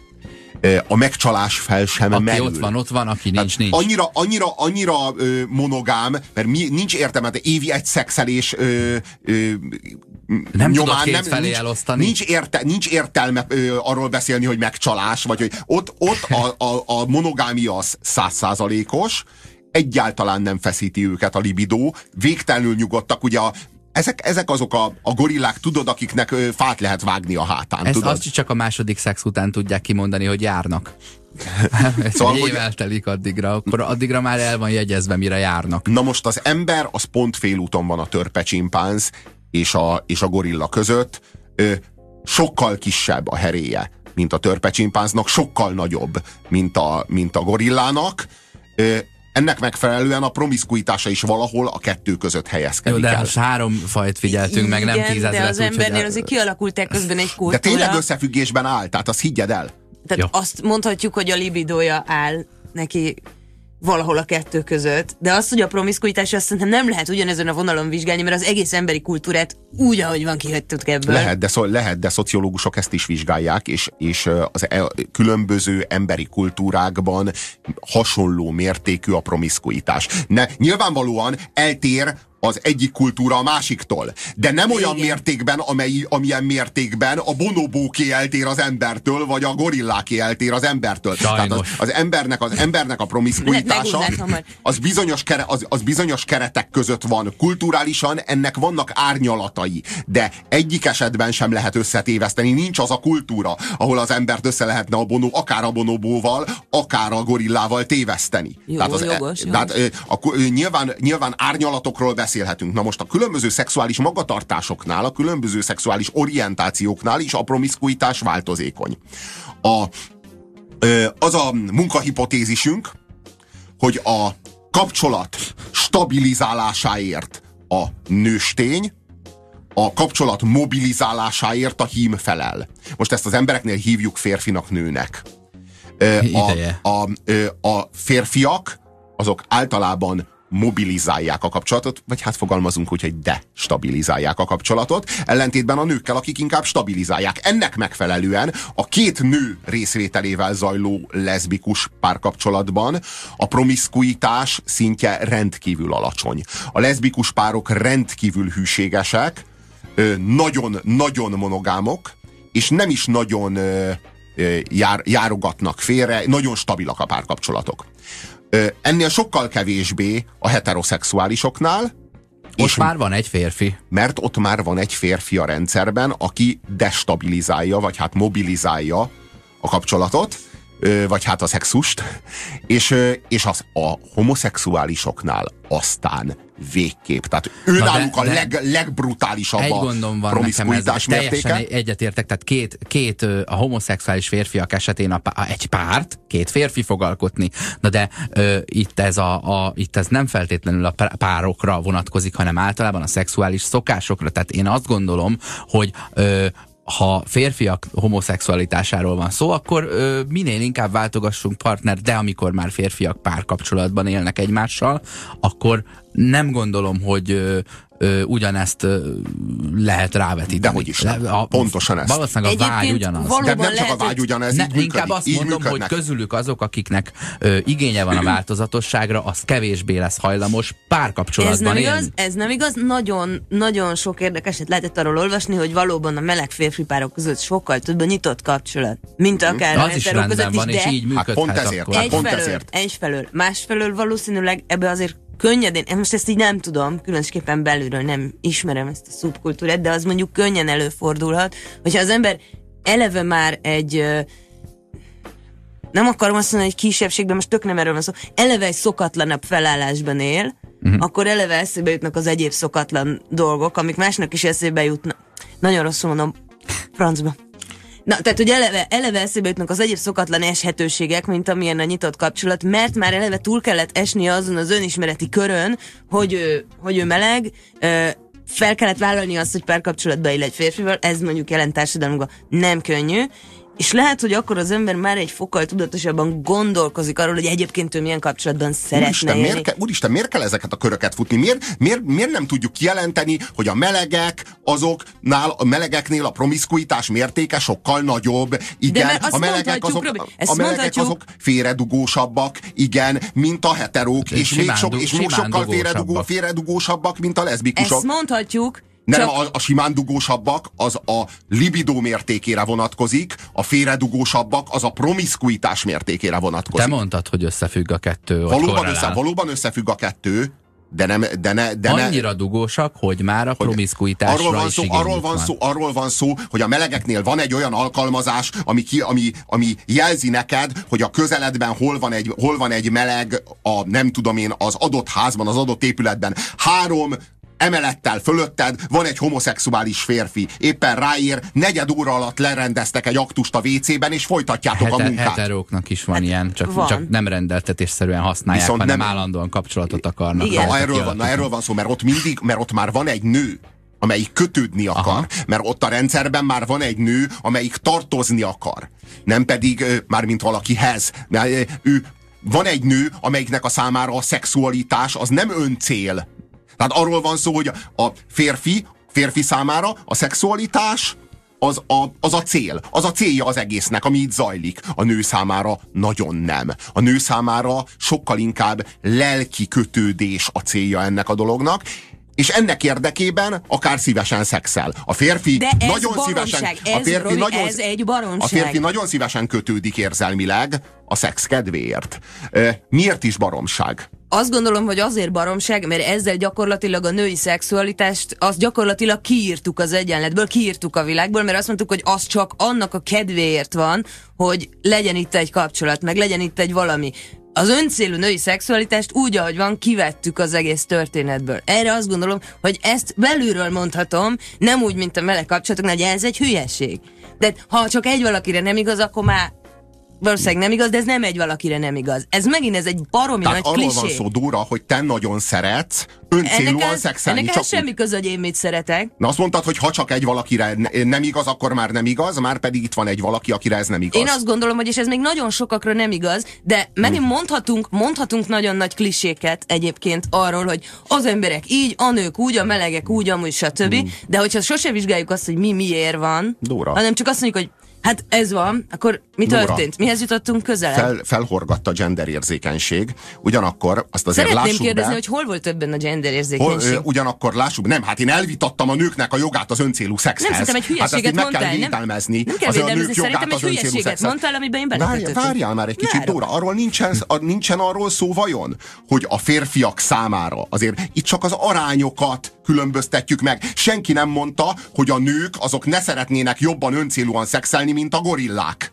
Speaker 2: A megcsalás fel sem
Speaker 1: aki
Speaker 2: merül.
Speaker 1: Ott van, aki nincs.
Speaker 2: Annyira monogám, mert nincs értelme, de évi egy szexelés
Speaker 1: nem nyomán, tudod felé elosztani.
Speaker 2: Nincs értelme arról beszélni, hogy megcsalás, vagy hogy ott a monogámia az 100%-os, egyáltalán nem feszíti őket a libidó, végtelenül nyugodtak, ugye ezek azok a gorillák, tudod, akiknek fát lehet vágni a hátán.
Speaker 1: Ezt
Speaker 2: tudod?
Speaker 1: azt csak a második szex után tudják kimondani, hogy járnak.
Speaker 2: Szóval,
Speaker 1: év eltelik addigra, akkor addigra már el van jegyezve, mire járnak.
Speaker 2: Na most az ember, az pont félúton van a törpe csimpánz és a gorilla között. Sokkal kisebb a heréje, mint a törpe csimpánznak, sokkal nagyobb, mint a gorillának. Ennek megfelelően a promiszkuitása is valahol a kettő között helyezkedik el.
Speaker 1: De most 3 fajt figyeltünk, meg nem 10 000.
Speaker 3: De az embernél azért kialakult közben egy kultúra.
Speaker 2: De tényleg összefüggésben áll, tehát azt higgyed el.
Speaker 3: Tehát azt mondhatjuk, hogy a libidója áll neki valahol a kettő között, de azt, hogy a promiszkuitás, azt szerintem nem lehet ugyanezen a vonalon vizsgálni, mert az egész emberi kultúrát úgy, ahogy van, kihagytuk ebből.
Speaker 2: Lehet, de szociológusok ezt is vizsgálják, és az különböző emberi kultúrákban hasonló mértékű a promiszkuitás. Nyilvánvalóan eltér az egyik kultúra a másiktól. De nem olyan mértékben, amilyen mértékben a bonobóké eltér az embertől, vagy a gorilláké eltér az embertől. Tehát az embernek a promiszkuitása az bizonyos keretek között van. Kulturálisan ennek vannak árnyalatai, de egyik esetben sem lehet összetéveszteni. Nincs az a kultúra, ahol az embert össze lehetne akár a bonobóval, akár a gorillával téveszteni.
Speaker 3: Jó, jogos.
Speaker 2: Nyilván árnyalatokról beszélünk, beszélhetünk. Na most a különböző szexuális magatartásoknál, a különböző szexuális orientációknál is a promiszkuitás változékony. Az a munkahipotézisünk, hogy a kapcsolat stabilizálásáért a nőstény, a kapcsolat mobilizálásáért a hím felel. Most ezt az embereknél hívjuk férfinak, nőnek. A férfiak azok általában mobilizálják a kapcsolatot, vagy hát fogalmazunk úgy, hogy destabilizálják a kapcsolatot, ellentétben a nőkkel, akik inkább stabilizálják. Ennek megfelelően a két nő részvételével zajló leszbikus párkapcsolatban a promiszkuitás szintje rendkívül alacsony. A leszbikus párok rendkívül hűségesek, nagyon-nagyon monogámok, és nem is nagyon járogatnak félre, nagyon stabilak a párkapcsolatok. Ennél sokkal kevésbé a heteroszexuálisoknál.
Speaker 1: Ott már van egy férfi.
Speaker 2: Mert ott már van egy férfi a rendszerben, aki destabilizálja, vagy hát mobilizálja a kapcsolatot, vagy hát a szexust, és a homoszexuálisok aztán végképp. Tehát ő náluk a legbrutálisabb
Speaker 1: egy
Speaker 2: a
Speaker 1: gondom van
Speaker 2: promiszkuitás
Speaker 1: nekem,
Speaker 2: mértéke.
Speaker 1: teljesen egyetértek, tehát két a homoszexuális férfiak esetén egy párt, két férfi fog alkotni, de itt ez nem feltétlenül a párokra vonatkozik, hanem általában a szexuális szokásokra. Tehát én azt gondolom, hogy ha férfiak homoszexualitásáról van szó, akkor minél inkább váltogassunk partner, de amikor már férfiak párkapcsolatban élnek egymással, akkor nem gondolom, hogy ugyanezt lehet rávetíteni.
Speaker 2: Dehogy is nem. Pontosan ezt.
Speaker 1: Valószínűleg a vágy ugyanaz.
Speaker 2: De nem csak a vágy ugyanez, így működik.
Speaker 1: Inkább azt mondom, hogy közülük azok, akiknek igénye van a változatosságra, az kevésbé lesz hajlamos párkapcsolatban élni.
Speaker 3: Ez nem igaz. Nagyon, nagyon sok érdekeset lehetett arról olvasni, hogy valóban a meleg férfi párok között sokkal több a nyitott kapcsolat, mint akár a hetero között
Speaker 1: van,
Speaker 3: is,
Speaker 1: és így működhet.
Speaker 2: Pont ezért.
Speaker 3: Egyfelől. Másfelől valószínűleg ebbe azért könnyedén, most ezt így nem tudom, különösképpen belülről nem ismerem ezt a szubkultúrát, de az mondjuk könnyen előfordulhat, hogyha az ember eleve már egy, nem akarom azt mondani, hogy kisebbségben, most tök nem erről van szó, eleve egy szokatlanabb felállásban él, akkor eleve eszébe jutnak az egyéb szokatlan dolgok, amik másnak is eszébe jutnak. Nagyon rosszul mondom, francba. Na, tehát, hogy eleve eszébe jutnak az egyéb szokatlan eshetőségek, mint amilyen a nyitott kapcsolat, mert már eleve túl kellett esni azon az önismereti körön, hogy ő meleg, fel kellett vállalni azt, hogy párkapcsolatba él egy férfival, ez mondjuk jelen társadalmunkban nem könnyű, és lehet, hogy akkor az ember már egy fokkal tudatosabban gondolkozik arról, hogy egyébként ő milyen kapcsolatban szeretne élni.
Speaker 2: Úristen, miért kell ezeket a köröket futni? Miért nem tudjuk kijelenteni, hogy a melegeknél a promiszkuitás mértéke sokkal nagyobb? Igen, a melegek azok félredugósabbak, igen, mint a heterók, és még sokkal félredugósabbak, mint a leszbikusok.
Speaker 3: Ezt mondhatjuk.
Speaker 2: Nem, a simán dugósabbak az a libidó mértékére vonatkozik, a félredugósabbak az a promiszkuitás mértékére vonatkozik.
Speaker 1: Te mondtad, hogy összefügg a kettő.
Speaker 2: Valóban összefügg a kettő, de
Speaker 1: annyira dugósak, hogy már a promiszkuitásra is igényük van.
Speaker 2: Arról van szó, hogy a melegeknél van egy olyan alkalmazás, ami jelzi neked, hogy a közeledben hol van egy meleg, nem tudom én, az adott házban, az adott épületben. 3 emelettel fölötted van egy homoszexuális férfi. Éppen ráér, 4 óra alatt lerendeztek egy aktust a WC-ben, és folytatjátok a munkát.
Speaker 1: Heteróknak is van ilyen, csak nem rendeltetésszerűen használják, hanem nem állandóan kapcsolatot akarnak.
Speaker 2: Erről van szó, mert ott már van egy nő, amelyik kötődni akar, mert ott a rendszerben már van egy nő, amelyik tartozni akar. Nem pedig mármint valakihez. Van egy nő, amelyiknek a számára a szexualitás az nem öncél. Tehát arról van szó, hogy a férfi számára a szexualitás az a cél. Az a célja az egésznek, ami itt zajlik. A nő számára nagyon nem. A nő számára sokkal inkább lelki kötődés a célja ennek a dolognak, és ennek érdekében akár szívesen szexel. A férfi nagyon szívesen...
Speaker 3: Ez egy baromság.
Speaker 2: A férfi nagyon szívesen kötődik érzelmileg a szex kedvéért. Miért is baromság?
Speaker 3: Azt gondolom, hogy azért baromság, mert ezzel gyakorlatilag a női szexualitást, azt gyakorlatilag kiírtuk az egyenletből, kiírtuk a világból, mert azt mondtuk, hogy az csak annak a kedvéért van, hogy legyen itt egy kapcsolat, meg legyen itt egy valami. az öncélú női szexualitást úgy, ahogy van, kivettük az egész történetből. Erre azt gondolom, hogy ezt belülről mondhatom, nem úgy, mint a meleg kapcsolatoknál, hogy ez egy hülyeség. De ha csak egy valakire nem igaz, akkor már valószínűleg nem igaz, de ez nem egy valakire nem igaz. Ez megint ez egy baromi
Speaker 2: tehát
Speaker 3: nagy klisé.
Speaker 2: arról van szó, Dóra, hogy te nagyon szeretsz öncélúan szexelni.
Speaker 3: Ennek semmi köze, hogy én mit szeretek.
Speaker 2: Na azt mondtad, hogy ha csak egy valakire nem igaz, akkor már nem igaz, már pedig itt van egy valaki, akire ez nem igaz.
Speaker 3: Én azt gondolom, hogy és ez még nagyon sokakra nem igaz, de megint mondhatunk nagyon nagy kliséket egyébként arról, hogy az emberek így, a nők úgy, a melegek úgy, amúgy stb. De hogyha sose vizsgáljuk azt, hogy mi miért van,
Speaker 2: Dóra,
Speaker 3: hanem csak azt mondjuk, hogy hát ez van, akkor mi történt? Mihez jutottunk közelebb?
Speaker 2: Felhorgatt a genderérzékenység, ugyanakkor azt azért
Speaker 3: Szeretném
Speaker 2: lássuk
Speaker 3: kérdezni,
Speaker 2: be,
Speaker 3: hogy hol volt többen a genderérzékenység?
Speaker 2: ugyanakkor lássuk, nem, hát én elvitattam a nőknek a jogát az öncélú szexhez.
Speaker 3: Nem, szerintem egy hülyeséget
Speaker 2: hát
Speaker 3: mondtál.
Speaker 2: Meg kell védelmezni.
Speaker 3: Nem kell védelmezni, szerintem egy hülyeséget mondtál, amiben én belekötöttem.
Speaker 2: Várjál már egy kicsit, Dóra, arról nincsen arról szó vajon, hogy a férfiak számára azért itt csak az arányokat különböztetjük meg. Senki nem mondta, hogy a nők azok ne szeretnének jobban öncélúan szexelni, mint a gorillák.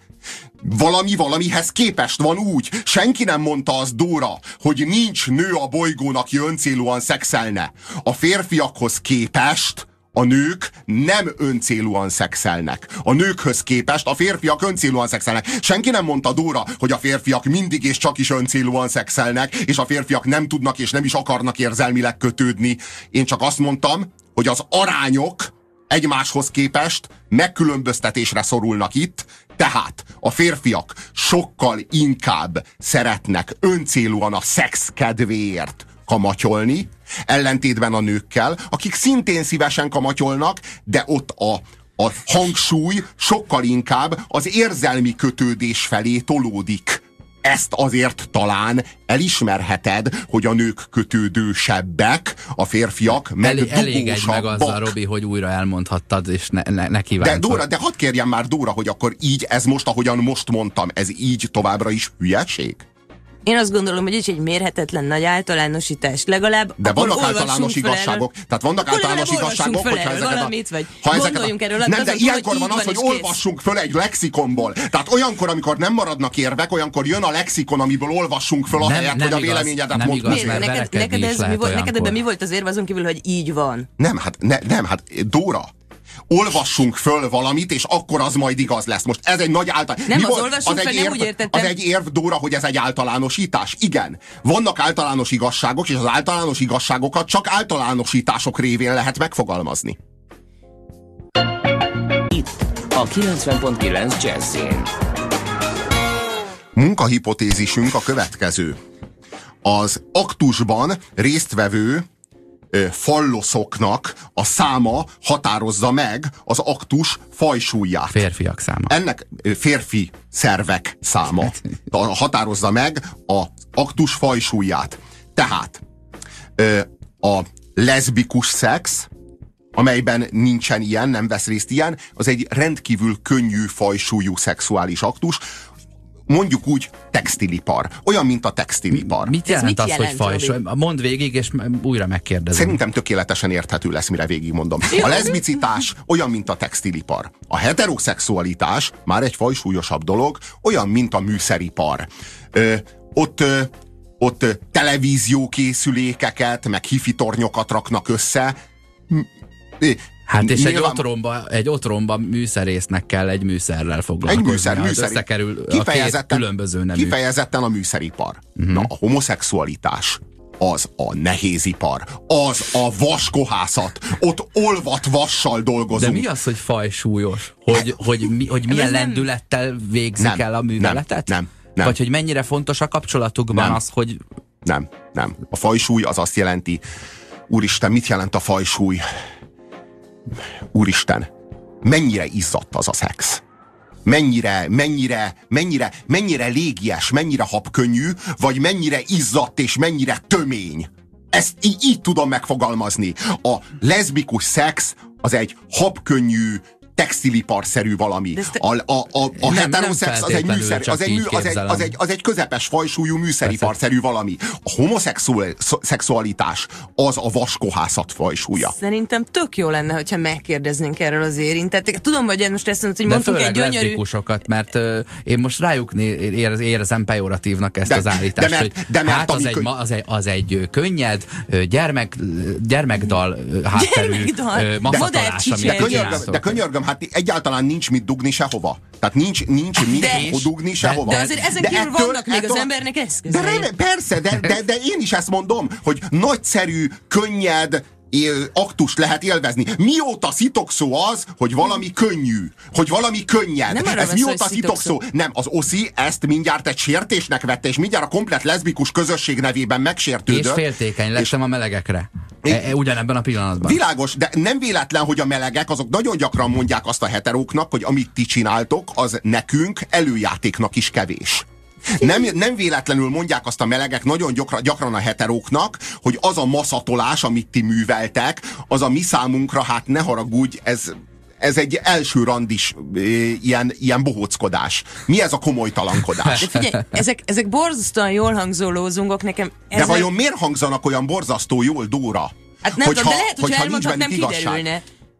Speaker 2: Valamihez képest van úgy. Senki nem mondta azt, Dóra, hogy nincs nő a bolygón, aki öncélúan szexelne. A férfiakhoz képest a nők nem öncélúan szexelnek. A nőkhöz képest a férfiak öncélúan szexelnek. Senki nem mondta, Dóra, hogy a férfiak mindig és csak is öncélúan szexelnek, és a férfiak nem tudnak és nem is akarnak érzelmileg kötődni. Én csak azt mondtam, hogy az arányok egymáshoz képest megkülönböztetésre szorulnak itt, tehát a férfiak sokkal inkább szeretnek öncélúan a szex kedvéért kamatyolni, ellentétben a nőkkel, akik szintén szívesen kamatyolnak, de ott a hangsúly sokkal inkább az érzelmi kötődés felé tolódik. Ezt azért talán elismerheted, hogy a nők kötődősebbek, a férfiak meg dugósabbak.
Speaker 1: Elég egy meg azzal, Robi, hogy újra elmondhattad, és ne kívánt.
Speaker 2: De Dóra, de hadd kérjem már, Dóra, hogy akkor így, ez most, ahogyan most mondtam, ez így továbbra is hülyeség?
Speaker 3: Én azt gondolom, hogy ez egy mérhetetlen nagy általánosítás. Legalább
Speaker 2: de vannak általános igazságok. Tehát vannak általános igazságok, hogyha ezeket
Speaker 3: valamit, vagy
Speaker 2: gondoljunk erről. Nem, de ilyenkor van az, hogy olvassunk föl egy lexikonból. Tehát olyankor, amikor nem maradnak érvek, olyankor jön a lexikon, amiből olvassunk föl a helyet, hogy a véleményedet mondd.
Speaker 3: Neked ebben mi volt az érve azon kívül, hogy így van?
Speaker 2: Nem, hát Dóra, olvassunk föl valamit, és akkor az majd igaz lesz. Most ez egy nagy általános...
Speaker 3: Nem, az olvassunk föl, nem úgy értettem.
Speaker 2: Az egy érv, Dóra, hogy ez egy általánosítás. Igen. Vannak általános igazságok, és az általános igazságokat csak általánosítások révén lehet megfogalmazni.
Speaker 6: Itt a 90.9 Jazzin.
Speaker 2: Munkahipotézisünk a következő. Az aktusban résztvevő falloszoknak a száma határozza meg az aktus fajsúlyát.
Speaker 1: Férfiak száma.
Speaker 2: Ennek férfi szervek száma határozza meg az aktus fajsúlyát. Tehát a leszbikus szex, amelyben nincsen ilyen, nem vesz részt ilyen, az egy rendkívül könnyű fajsúlyú szexuális aktus, mondjuk úgy textilipar. Olyan, mint a textilipar.
Speaker 1: Mit jelent az, hogy fajsúly? Mondd végig, és újra megkérdezem.
Speaker 2: Szerintem tökéletesen érthető lesz, mire végigmondom. A leszbicitás olyan, mint a textilipar. A heteroszexualitás már egy fajsúlyosabb dolog, olyan, mint a műszeripar. Ott televíziókészülékeket, meg hifitornyokat raknak össze.
Speaker 1: Hát és egy otromba műszerésznek kell egy műszerrel foglalkozni.
Speaker 2: Egy műszer.
Speaker 1: Összekerül a két különböző nemű.
Speaker 2: Kifejezetten a műszeripar. Na, a homoszexualitás az a nehézipar, az a vaskohászat. Ott olvat vassal dolgozunk.
Speaker 1: De mi az, hogy fajsúlyos? Hogy milyen lendülettel végzik el a műveletet?
Speaker 2: Nem.
Speaker 1: Vagy hogy mennyire fontos a kapcsolatukban az, hogy...
Speaker 2: Nem. A fajsúly az azt jelenti, úristen, mit jelent a fajsúly? Úristen, mennyire izzadt az a szex? Mennyire légies, mennyire habkönnyű, vagy mennyire izzadt és mennyire tömény? Ezt így tudom megfogalmazni. A leszbikus szex az egy habkönnyű, textiliparszerű valami. A heteroszex az egy közepes fajsúlyú műszeriparszerű valami. A homoszexualitás az a vaskohászat fajsúlya.
Speaker 3: Szerintem tök jó lenne, hogyha megkérdeznénk erről az érintetteket. Tudom, hogy most ezt mondod, hogy mondtunk egy gyönyörű...
Speaker 1: leszbikusokat, mert én most rájuk érzem pejoratívnak ezt az állítást, az egy könnyed, gyermekdal hátterű maszatolás, amit csináltok.
Speaker 2: De könyörgöm, hát egyáltalán nincs mit dugni sehova. Tehát nincs mit dugni sehova.
Speaker 3: De azért ezen kívül vannak még az embernek eszközei.
Speaker 2: Persze, de én is ezt mondom, hogy nagyszerű, könnyed aktust lehet élvezni. Mióta szitokszó az, hogy valami könnyű, hogy valami könnyed. Ez mióta szitokszó? Nem, az Oszi ezt mindjárt egy sértésnek vette, és mindjárt a komplett leszbikus közösség nevében megsértődött.
Speaker 1: És féltékeny lettem a melegekre. Ugyanebben a pillanatban.
Speaker 2: Világos, de nem véletlen, hogy a melegek azok nagyon gyakran mondják azt a heteróknak, hogy amit ti csináltok, az nekünk előjátéknak is kevés. Nem véletlenül mondják azt a melegek nagyon gyakran a heteróknak, hogy az a maszatolás, amit ti műveltek, az a mi számunkra, hát ne haragudj, ez egy első randis ilyen bohóckodás. Mi ez a komolytalankodás?
Speaker 3: De figyelj, ezek borzasztóan jól hangzó lózungok nekem.
Speaker 2: De vajon miért hangzanak olyan borzasztó jól, Dóra?
Speaker 3: Hát nem tudom, de lehet, hogy elmondhat, nem kiderülne.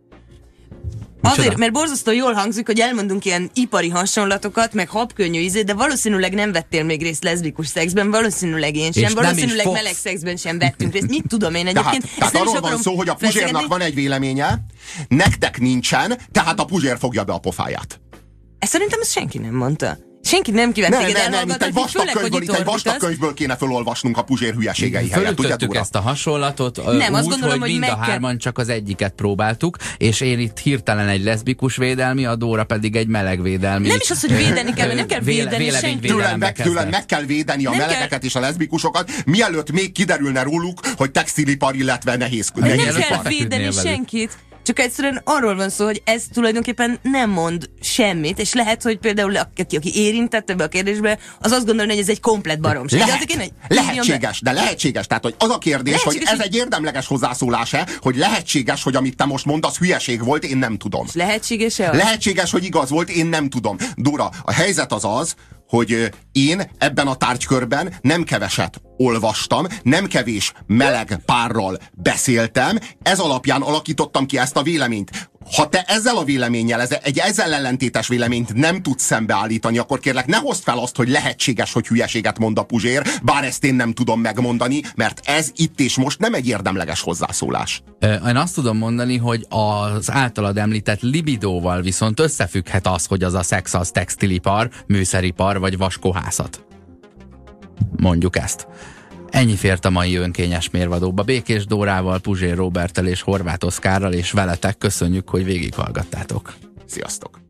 Speaker 3: Azért, mert borzasztó jól hangzik, hogy elmondunk ilyen ipari hasonlatokat, meg habkönnyű ízét, de valószínűleg nem vettél még részt leszbikus szexben, valószínűleg én sem, valószínűleg meleg szexben sem vettünk részt. Mit tudom én egyébként?
Speaker 2: Tehát arról van szó, hogy a Puzsérnak van egy véleménye, nektek nincsen, tehát a Puzsér fogja be a pofáját.
Speaker 3: Ezt szerintem ezt senki nem mondta. Senki nem kívánt téged elhallgatni,
Speaker 2: itt egy vastag könyvből kéne felolvasnunk a Puzsér hülyeségei helyett.
Speaker 1: Fölütöttük ezt a hasonlatot, úgy, hogy mind a hárman csak az egyiket próbáltuk, és én itt hirtelen egy leszbikus védelmi, a Dóra pedig egy melegvédelmi.
Speaker 3: Nem is az, hogy védeni kell, nem kell védeni senki.
Speaker 2: Tőlem meg kell védeni a melegeket és a leszbikusokat, mielőtt még kiderülne róluk, hogy textilipar, illetve nehézipar.
Speaker 3: Nem kell védeni senkit. Csak egyszerűen arról van szó, hogy ez tulajdonképpen nem mond semmit, és lehet, hogy például aki érintett ebbe a kérdésbe, az azt gondolja, hogy ez egy komplett baromság.
Speaker 2: Lehetséges. Tehát, hogy az a kérdés, hogy ez egy érdemleges hozzászólás-e, hogy lehetséges, hogy amit te most mondasz, hülyeség volt, én nem tudom.
Speaker 3: Lehetséges-e az?
Speaker 2: Lehetséges, hogy igaz volt, én nem tudom. Dóra, a helyzet az, hogy én ebben a tárgykörben nem keveset olvastam, nem kevés meleg párral beszéltem, ez alapján alakítottam ki ezt a véleményt. Ha te ezzel a véleménnyel, ezzel ellentétes véleményt nem tudsz szembeállítani, akkor kérlek, ne hozd fel azt, hogy lehetséges, hogy hülyeséget mond a Puzsér, bár ezt én nem tudom megmondani, mert ez itt és most nem egy érdemleges hozzászólás.
Speaker 1: Én azt tudom mondani, hogy az általad említett libidóval viszont összefügghet az, hogy az a szex az textilipar, műszeripar vagy vaskohászat. Mondjuk ezt. Ennyi fért a mai önkényes mérvadóba. Békés Dórával, Puzsér Róberttel és Horváth Oszkárral, és veletek köszönjük, hogy végighallgattátok.
Speaker 2: Sziasztok!